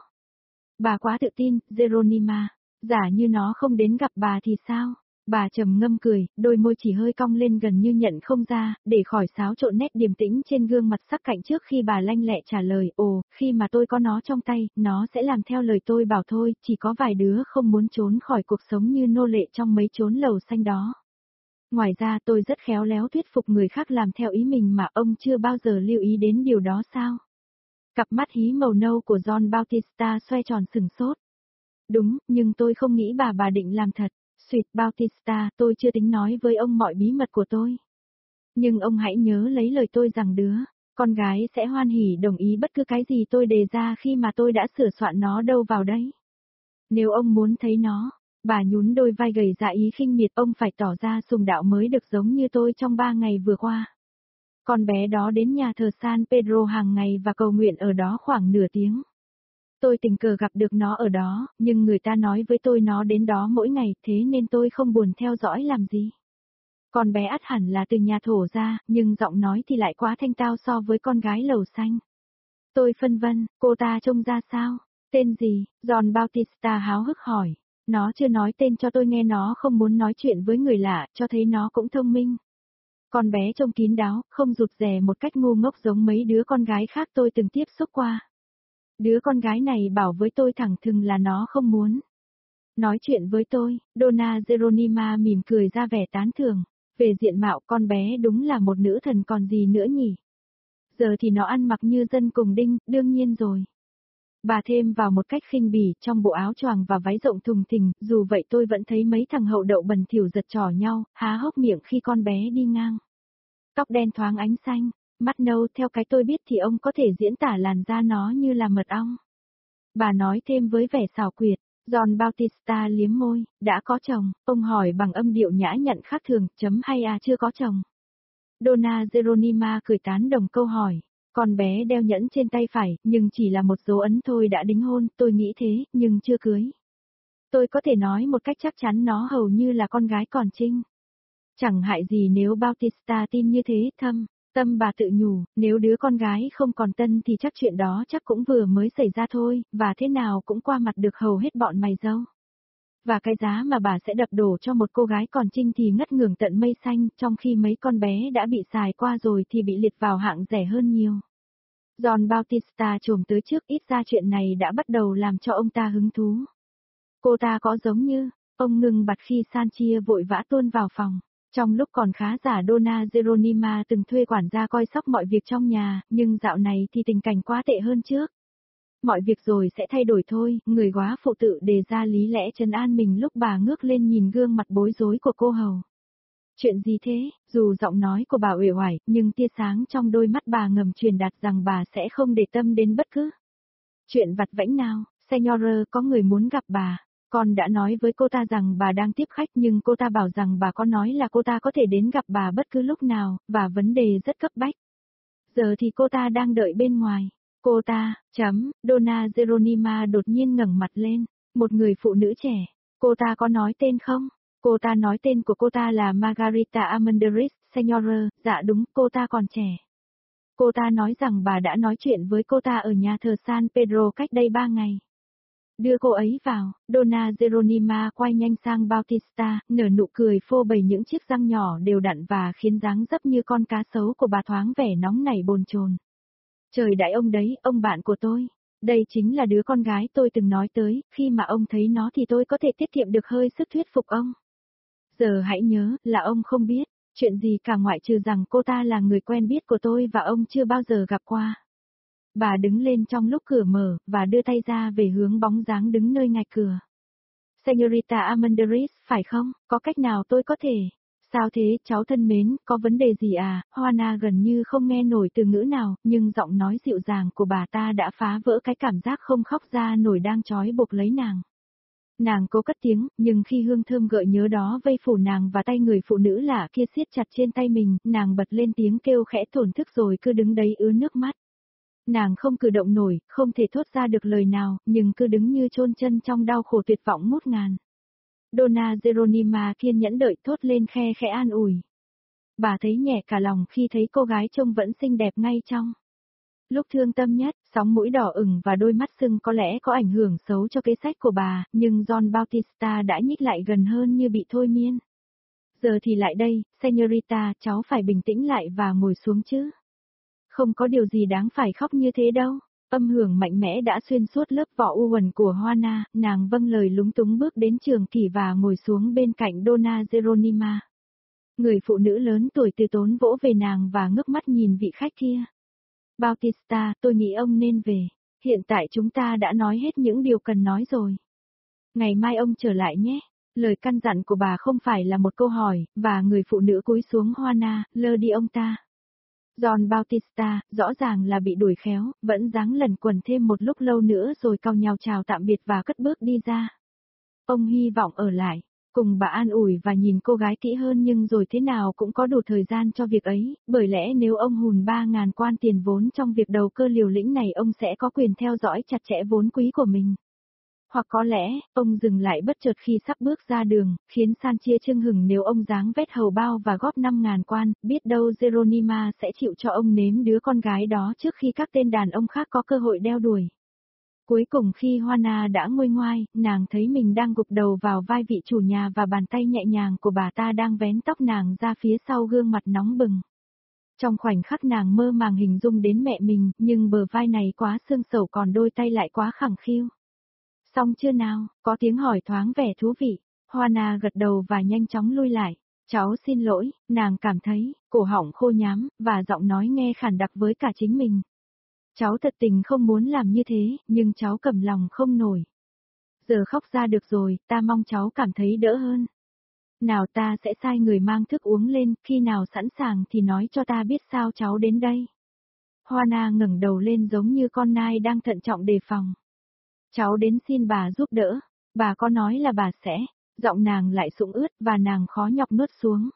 Bà quá tự tin, Geronima. Giả như nó không đến gặp bà thì sao? Bà trầm ngâm cười, đôi môi chỉ hơi cong lên gần như nhận không ra, để khỏi xáo trộn nét điềm tĩnh trên gương mặt sắc cạnh trước khi bà lanh lẹ trả lời, ồ, khi mà tôi có nó trong tay, nó sẽ làm theo lời tôi bảo thôi, chỉ có vài đứa không muốn trốn khỏi cuộc sống như nô lệ trong mấy chốn lầu xanh đó. Ngoài ra tôi rất khéo léo thuyết phục người khác làm theo ý mình mà ông chưa bao giờ lưu ý đến điều đó sao? Cặp mắt hí màu nâu của John Bautista xoay tròn sừng sốt. Đúng, nhưng tôi không nghĩ bà bà định làm thật. Sweet Bautista, tôi chưa tính nói với ông mọi bí mật của tôi. Nhưng ông hãy nhớ lấy lời tôi rằng đứa con gái sẽ hoan hỉ đồng ý bất cứ cái gì tôi đề ra khi mà tôi đã sửa soạn nó đâu vào đấy. Nếu ông muốn thấy nó, bà nhún đôi vai gầy ra ý khinh miệt, ông phải tỏ ra sùng đạo mới được giống như tôi trong ba ngày vừa qua. Con bé đó đến nhà thờ San Pedro hàng ngày và cầu nguyện ở đó khoảng nửa tiếng. Tôi tình cờ gặp được nó ở đó, nhưng người ta nói với tôi nó đến đó mỗi ngày, thế nên tôi không buồn theo dõi làm gì. Con bé ắt hẳn là từ nhà thổ ra, nhưng giọng nói thì lại quá thanh tao so với con gái lầu xanh. Tôi phân vân, cô ta trông ra sao? Tên gì? John Bautista háo hức hỏi. Nó chưa nói tên cho tôi nghe, nó không muốn nói chuyện với người lạ, cho thấy nó cũng thông minh. Con bé trông kín đáo, không rụt rè một cách ngu ngốc giống mấy đứa con gái khác tôi từng tiếp xúc qua. Đứa con gái này bảo với tôi thẳng thừng là nó không muốn nói chuyện với tôi. Donna Geronima mỉm cười ra vẻ tán thưởng. Về diện mạo con bé đúng là một nữ thần còn gì nữa nhỉ. Giờ thì nó ăn mặc như dân cùng đinh, đương nhiên rồi. Bà thêm vào một cách khinh bỉ, trong bộ áo choàng và váy rộng thùng thình, dù vậy tôi vẫn thấy mấy thằng hậu đậu bẩn thỉu giật trỏ nhau, há hốc miệng khi con bé đi ngang. Tóc đen thoáng ánh xanh, mắt nâu, theo cái tôi biết thì ông có thể diễn tả làn da nó như là mật ong. Bà nói thêm với vẻ xảo quyệt. John Bautista liếm môi, đã có chồng, ông hỏi bằng âm điệu nhã nhặn khác thường, chấm hay à chưa có chồng. Donna Geronima cười tán đồng câu hỏi. Con bé đeo nhẫn trên tay phải, nhưng chỉ là một dấu ấn thôi đã đính hôn, tôi nghĩ thế, nhưng chưa cưới. Tôi có thể nói một cách chắc chắn nó hầu như là con gái còn trinh. Chẳng hại gì nếu Bautista tin như thế, thâm. Tâm bà tự nhủ, nếu đứa con gái không còn tân thì chắc chuyện đó chắc cũng vừa mới xảy ra thôi, và thế nào cũng qua mặt được hầu hết bọn mày dâu. Và cái giá mà bà sẽ đập đổ cho một cô gái còn trinh thì ngất ngưởng tận mây xanh, trong khi mấy con bé đã bị xài qua rồi thì bị liệt vào hạng rẻ hơn nhiều. John Bautista trồm tới trước, ít ra chuyện này đã bắt đầu làm cho ông ta hứng thú. Cô ta có giống như, ông ngừng bặt khi Sanchia vội vã tuôn vào phòng. Trong lúc còn khá giả Donna Geronima từng thuê quản gia coi sóc mọi việc trong nhà, nhưng dạo này thì tình cảnh quá tệ hơn trước. Mọi việc rồi sẽ thay đổi thôi, người góa phụ tự đề ra lý lẽ trấn an mình lúc bà ngước lên nhìn gương mặt bối rối của cô hầu. Chuyện gì thế? Dù giọng nói của bà uể oải, nhưng tia sáng trong đôi mắt bà ngầm truyền đạt rằng bà sẽ không để tâm đến bất cứ chuyện vặt vãnh nào. Senora, có người muốn gặp bà. Con đã nói với cô ta rằng bà đang tiếp khách, nhưng cô ta bảo rằng bà có nói là cô ta có thể đến gặp bà bất cứ lúc nào, và vấn đề rất cấp bách. Giờ thì cô ta đang đợi bên ngoài. Cô ta, chấm, Donna Geronima đột nhiên ngẩng mặt lên. Một người phụ nữ trẻ. Cô ta có nói tên không? Cô ta nói tên của cô ta là Margarita Armendariz, Senora, dạ đúng, cô ta còn trẻ. Cô ta nói rằng bà đã nói chuyện với cô ta ở nhà thờ San Pedro cách đây ba ngày. Đưa cô ấy vào, Donna Geronima quay nhanh sang Bautista, nở nụ cười phô bày những chiếc răng nhỏ đều đặn và khiến dáng dấp như con cá sấu của bà thoáng vẻ nóng nảy bồn chồn. Trời đãi ông đấy, ông bạn của tôi. Đây chính là đứa con gái tôi từng nói tới, khi mà ông thấy nó thì tôi có thể tiết kiệm được hơi sức thuyết phục ông. Giờ hãy nhớ, là ông không biết, chuyện gì cả ngoại trừ rằng cô ta là người quen biết của tôi và ông chưa bao giờ gặp qua. Bà đứng lên trong lúc cửa mở, và đưa tay ra về hướng bóng dáng đứng nơi ngạch cửa. Señorita Armendariz, phải không? Có cách nào tôi có thể? Sao thế, cháu thân mến, có vấn đề gì à? Juana gần như không nghe nổi từ ngữ nào, nhưng giọng nói dịu dàng của bà ta đã phá vỡ cái cảm giác không khóc ra nổi đang trói buộc lấy nàng. Nàng cố cất tiếng, nhưng khi hương thơm gợi nhớ đó vây phủ nàng và tay người phụ nữ lạ kia siết chặt trên tay mình, nàng bật lên tiếng kêu khẽ thổn thức rồi cứ đứng đấy ứa nước mắt. Nàng không cử động nổi, không thể thốt ra được lời nào, nhưng cứ đứng như chôn chân trong đau khổ tuyệt vọng ngút ngàn. Donna Geronima kiên nhẫn đợi thốt lên khe khẽ an ủi. Bà thấy nhẹ cả lòng khi thấy cô gái trông vẫn xinh đẹp ngay trong lúc thương tâm nhất, sóng mũi đỏ ửng và đôi mắt sưng có lẽ có ảnh hưởng xấu cho kế sách của bà, nhưng John Bautista đã nhích lại gần hơn như bị thôi miên. Giờ thì lại đây, Señorita, cháu phải bình tĩnh lại và ngồi xuống chứ. Không có điều gì đáng phải khóc như thế đâu. Âm hưởng mạnh mẽ đã xuyên suốt lớp vỏ u uẩn của Juana, nàng vâng lời lúng túng bước đến trường kỷ và ngồi xuống bên cạnh Donna Geronima. Người phụ nữ lớn tuổi từ tốn vỗ về nàng và ngước mắt nhìn vị khách kia. Bautista, tôi nghĩ ông nên về. Hiện tại chúng ta đã nói hết những điều cần nói rồi. Ngày mai ông trở lại nhé. Lời căn dặn của bà không phải là một câu hỏi, và người phụ nữ cúi xuống Juana, lơ đi ông ta. John Bautista, rõ ràng là bị đuổi khéo, vẫn dáng lẩn quẩn thêm một lúc lâu nữa rồi cau nhàu chào tạm biệt và cất bước đi ra. Ông hy vọng ở lại, cùng bà an ủi và nhìn cô gái kỹ hơn, nhưng rồi thế nào cũng có đủ thời gian cho việc ấy, bởi lẽ nếu ông hùn ba ngàn quan tiền vốn trong việc đầu cơ liều lĩnh này, ông sẽ có quyền theo dõi chặt chẽ vốn quý của mình. Hoặc có lẽ, ông dừng lại bất chợt khi sắp bước ra đường, khiến Sanchia chưng hừng nếu ông giáng vét hầu bao và góp năm ngàn quan, biết đâu Geronima sẽ chịu cho ông nếm đứa con gái đó trước khi các tên đàn ông khác có cơ hội đeo đuổi. Cuối cùng khi Juana đã nguôi ngoai, nàng thấy mình đang gục đầu vào vai vị chủ nhà và bàn tay nhẹ nhàng của bà ta đang vén tóc nàng ra phía sau gương mặt nóng bừng. Trong khoảnh khắc nàng mơ màng hình dung đến mẹ mình, nhưng bờ vai này quá xương sầu còn đôi tay lại quá khẳng khiu. Xong chưa nào, có tiếng hỏi thoáng vẻ thú vị. Juana gật đầu và nhanh chóng lui lại. Cháu xin lỗi, nàng cảm thấy, cổ họng khô nhám, và giọng nói nghe khản đặc với cả chính mình. Cháu thật tình không muốn làm như thế, nhưng cháu cầm lòng không nổi. Giờ khóc ra được rồi, ta mong cháu cảm thấy đỡ hơn. Nào ta sẽ sai người mang thức uống lên, khi nào sẵn sàng thì nói cho ta biết sao cháu đến đây. Juana ngẩng đầu lên giống như con nai đang thận trọng đề phòng. Cháu đến xin bà giúp đỡ, bà có nói là bà sẽ, giọng nàng lại sũng ướt và nàng khó nhọc nuốt xuống.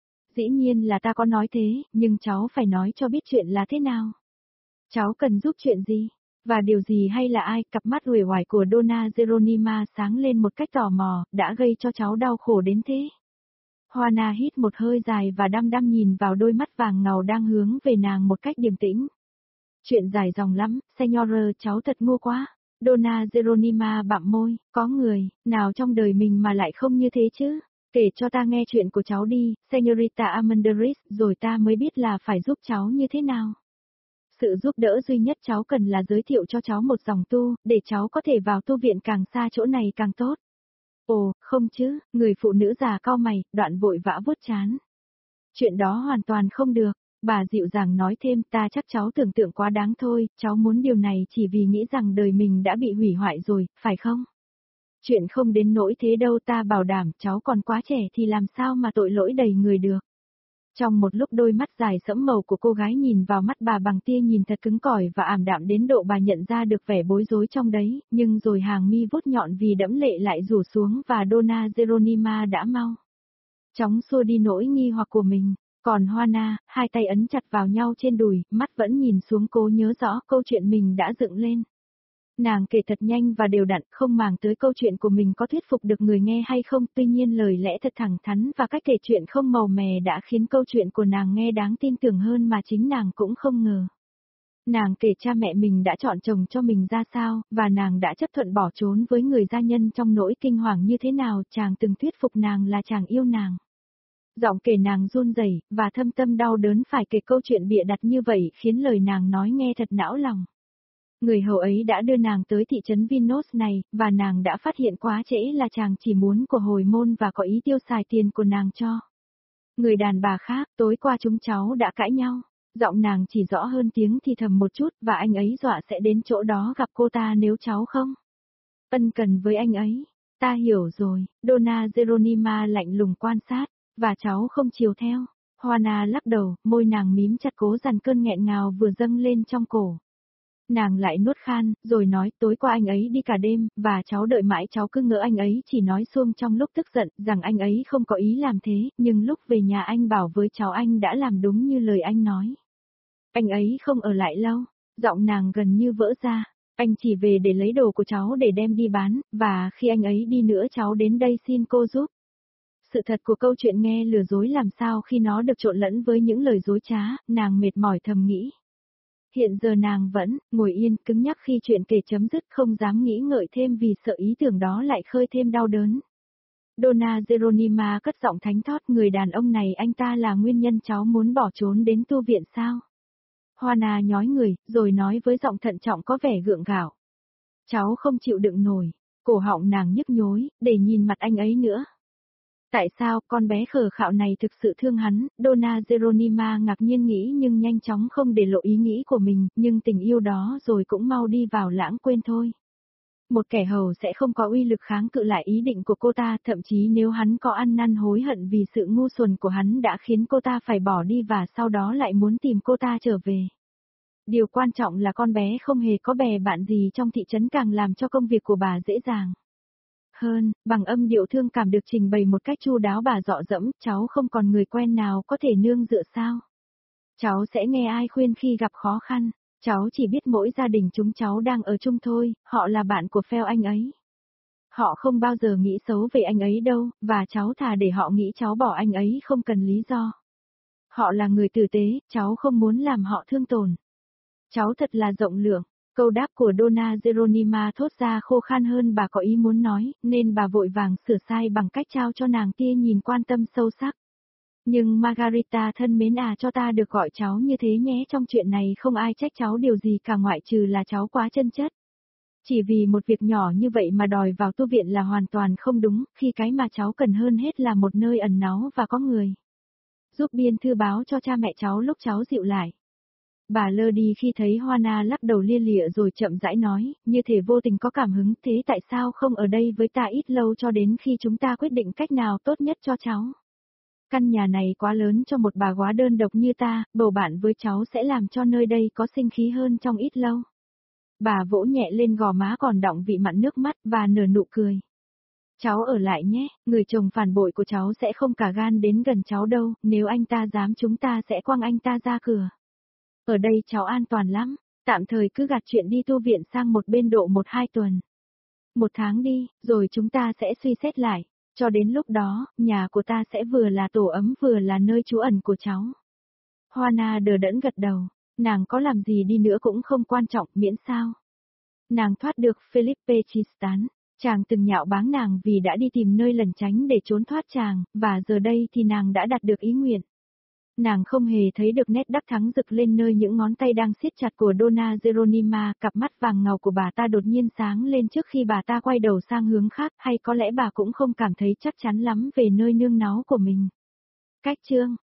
Dĩ nhiên là ta có nói thế, nhưng cháu phải nói cho biết chuyện là thế nào. Cháu cần giúp chuyện gì, và điều gì hay là ai? Cặp mắt uể oải của Donna Geronima sáng lên một cách tò mò, đã gây cho cháu đau khổ đến thế. Juana hít một hơi dài và đăm đăm nhìn vào đôi mắt vàng ngầu đang hướng về nàng một cách điềm tĩnh. Chuyện dài dòng lắm, Senora, cháu thật ngu quá. Donna Jeronima bặm môi, có người, nào trong đời mình mà lại không như thế chứ? Kể cho ta nghe chuyện của cháu đi, Señorita Amandaris, rồi ta mới biết là phải giúp cháu như thế nào. Sự giúp đỡ duy nhất cháu cần là giới thiệu cho cháu một dòng tu, để cháu có thể vào tu viện càng xa chỗ này càng tốt. Ồ, không chứ, người phụ nữ già cau mày, đoạn vội vã vuốt trán. Chuyện đó hoàn toàn không được, bà dịu dàng nói thêm, ta chắc cháu tưởng tượng quá đáng thôi, cháu muốn điều này chỉ vì nghĩ rằng đời mình đã bị hủy hoại rồi, phải không? Chuyện không đến nỗi thế đâu, ta bảo đảm, cháu còn quá trẻ thì làm sao mà tội lỗi đầy người được. Trong một lúc đôi mắt dài sẫm màu của cô gái nhìn vào mắt bà bằng tia nhìn thật cứng cỏi và ảm đạm đến độ bà nhận ra được vẻ bối rối trong đấy, nhưng rồi hàng mi vuốt nhọn vì đẫm lệ lại rủ xuống và Donna Jeronima đã mau chóng xua đi nỗi nghi hoặc của mình. Còn Juana, hai tay ấn chặt vào nhau trên đùi, mắt vẫn nhìn xuống, cố nhớ rõ câu chuyện mình đã dựng lên. Nàng kể thật nhanh và đều đặn, không màng tới câu chuyện của mình có thuyết phục được người nghe hay không, tuy nhiên lời lẽ thật thẳng thắn và cách kể chuyện không màu mè đã khiến câu chuyện của nàng nghe đáng tin tưởng hơn mà chính nàng cũng không ngờ. Nàng kể cha mẹ mình đã chọn chồng cho mình ra sao, và nàng đã chấp thuận bỏ trốn với người gia nhân trong nỗi kinh hoàng như thế nào, chàng từng thuyết phục nàng là chàng yêu nàng. Giọng kể nàng run rẩy và thâm tâm đau đớn phải kể câu chuyện bịa đặt như vậy khiến lời nàng nói nghe thật não lòng. Người hầu ấy đã đưa nàng tới thị trấn Vinos này, và nàng đã phát hiện quá trễ là chàng chỉ muốn của hồi môn và có ý tiêu xài tiền của nàng cho. Người đàn bà khác, tối qua chúng cháu đã cãi nhau. Giọng nàng chỉ rõ hơn tiếng thì thầm một chút, và anh ấy dọa sẽ đến chỗ đó gặp cô ta nếu cháu không ân cần với anh ấy. Ta hiểu rồi, Donna Jeronima lạnh lùng quan sát, và cháu không chiều theo. Juana lắc đầu, môi nàng mím chặt cố dằn cơn nghẹn ngào vừa dâng lên trong cổ. Nàng lại nuốt khan, rồi nói, tối qua anh ấy đi cả đêm, và cháu đợi mãi, cháu cứ ngỡ anh ấy chỉ nói suông trong lúc tức giận, rằng anh ấy không có ý làm thế, nhưng lúc về nhà anh bảo với cháu anh đã làm đúng như lời anh nói. Anh ấy không ở lại lâu, giọng nàng gần như vỡ ra, anh chỉ về để lấy đồ của cháu để đem đi bán, và khi anh ấy đi nữa cháu đến đây xin cô giúp. Sự thật của câu chuyện nghe lừa dối làm sao khi nó được trộn lẫn với những lời dối trá, nàng mệt mỏi thầm nghĩ. Hiện giờ nàng vẫn ngồi yên cứng nhắc khi chuyện kể chấm dứt, không dám nghĩ ngợi thêm vì sợ ý tưởng đó lại khơi thêm đau đớn. Donna Jeronima cất giọng thánh thót, người đàn ông này anh ta là nguyên nhân cháu muốn bỏ trốn đến tu viện sao? Juana nhói người, rồi nói với giọng thận trọng có vẻ gượng gạo. Cháu không chịu đựng nổi, cổ họng nàng nhức nhối, để nhìn mặt anh ấy nữa. Tại sao con bé khờ khạo này thực sự thương hắn? Donna Jeronima ngạc nhiên nghĩ nhưng nhanh chóng không để lộ ý nghĩ của mình, nhưng tình yêu đó rồi cũng mau đi vào lãng quên thôi. Một kẻ hầu sẽ không có uy lực kháng cự lại ý định của cô ta, thậm chí nếu hắn có ăn năn hối hận vì sự ngu xuẩn của hắn đã khiến cô ta phải bỏ đi và sau đó lại muốn tìm cô ta trở về. Điều quan trọng là con bé không hề có bè bạn gì trong thị trấn, càng làm cho công việc của bà dễ dàng hơn. Bằng âm điệu thương cảm được trình bày một cách chu đáo, bà dọ dẫm, cháu không còn người quen nào có thể nương dựa sao? Cháu sẽ nghe ai khuyên khi gặp khó khăn? Cháu chỉ biết mỗi gia đình chúng cháu đang ở chung thôi, họ là bạn của Phèo anh ấy. Họ không bao giờ nghĩ xấu về anh ấy đâu, và cháu thà để họ nghĩ cháu bỏ anh ấy không cần lý do. Họ là người tử tế, cháu không muốn làm họ thương tổn. Cháu thật là rộng lượng. Câu đáp của Donna Jeronima thốt ra khô khan hơn bà có ý muốn nói, nên bà vội vàng sửa sai bằng cách trao cho nàng tia nhìn quan tâm sâu sắc. Nhưng Margarita thân mến à, cho ta được gọi cháu như thế nhé, trong chuyện này không ai trách cháu điều gì cả ngoại trừ là cháu quá chân chất. Chỉ vì một việc nhỏ như vậy mà đòi vào tu viện là hoàn toàn không đúng, khi cái mà cháu cần hơn hết là một nơi ẩn náu và có người giúp biên thư báo cho cha mẹ cháu lúc cháu dịu lại. Bà lơ đi khi thấy Juana lắc đầu lia lịa rồi chậm rãi nói, như thể vô tình có cảm hứng, thế tại sao không ở đây với ta ít lâu cho đến khi chúng ta quyết định cách nào tốt nhất cho cháu? Căn nhà này quá lớn cho một bà góa đơn độc như ta, bầu bạn với cháu sẽ làm cho nơi đây có sinh khí hơn trong ít lâu. Bà vỗ nhẹ lên gò má còn đọng vị mặn nước mắt và nở nụ cười. Cháu ở lại nhé, người chồng phản bội của cháu sẽ không cả gan đến gần cháu đâu, nếu anh ta dám chúng ta sẽ quăng anh ta ra cửa. Ở đây cháu an toàn lắm, tạm thời cứ gạt chuyện đi tu viện sang một bên độ một hai tuần. Một tháng đi, rồi chúng ta sẽ suy xét lại, cho đến lúc đó, nhà của ta sẽ vừa là tổ ấm vừa là nơi trú ẩn của cháu. Juana đờ đẫn gật đầu, nàng có làm gì đi nữa cũng không quan trọng miễn sao Nàng thoát được Felipe Tristan. Chàng từng nhạo báng nàng vì đã đi tìm nơi lẩn tránh để trốn thoát chàng, và giờ đây thì nàng đã đạt được ý nguyện. Nàng không hề thấy được nét đắc thắng rực lên nơi những ngón tay đang siết chặt của Donna Jeronima, cặp mắt vàng ngầu của bà ta đột nhiên sáng lên trước khi bà ta quay đầu sang hướng khác, hay có lẽ bà cũng không cảm thấy chắc chắn lắm về nơi nương náu của mình. Cách chương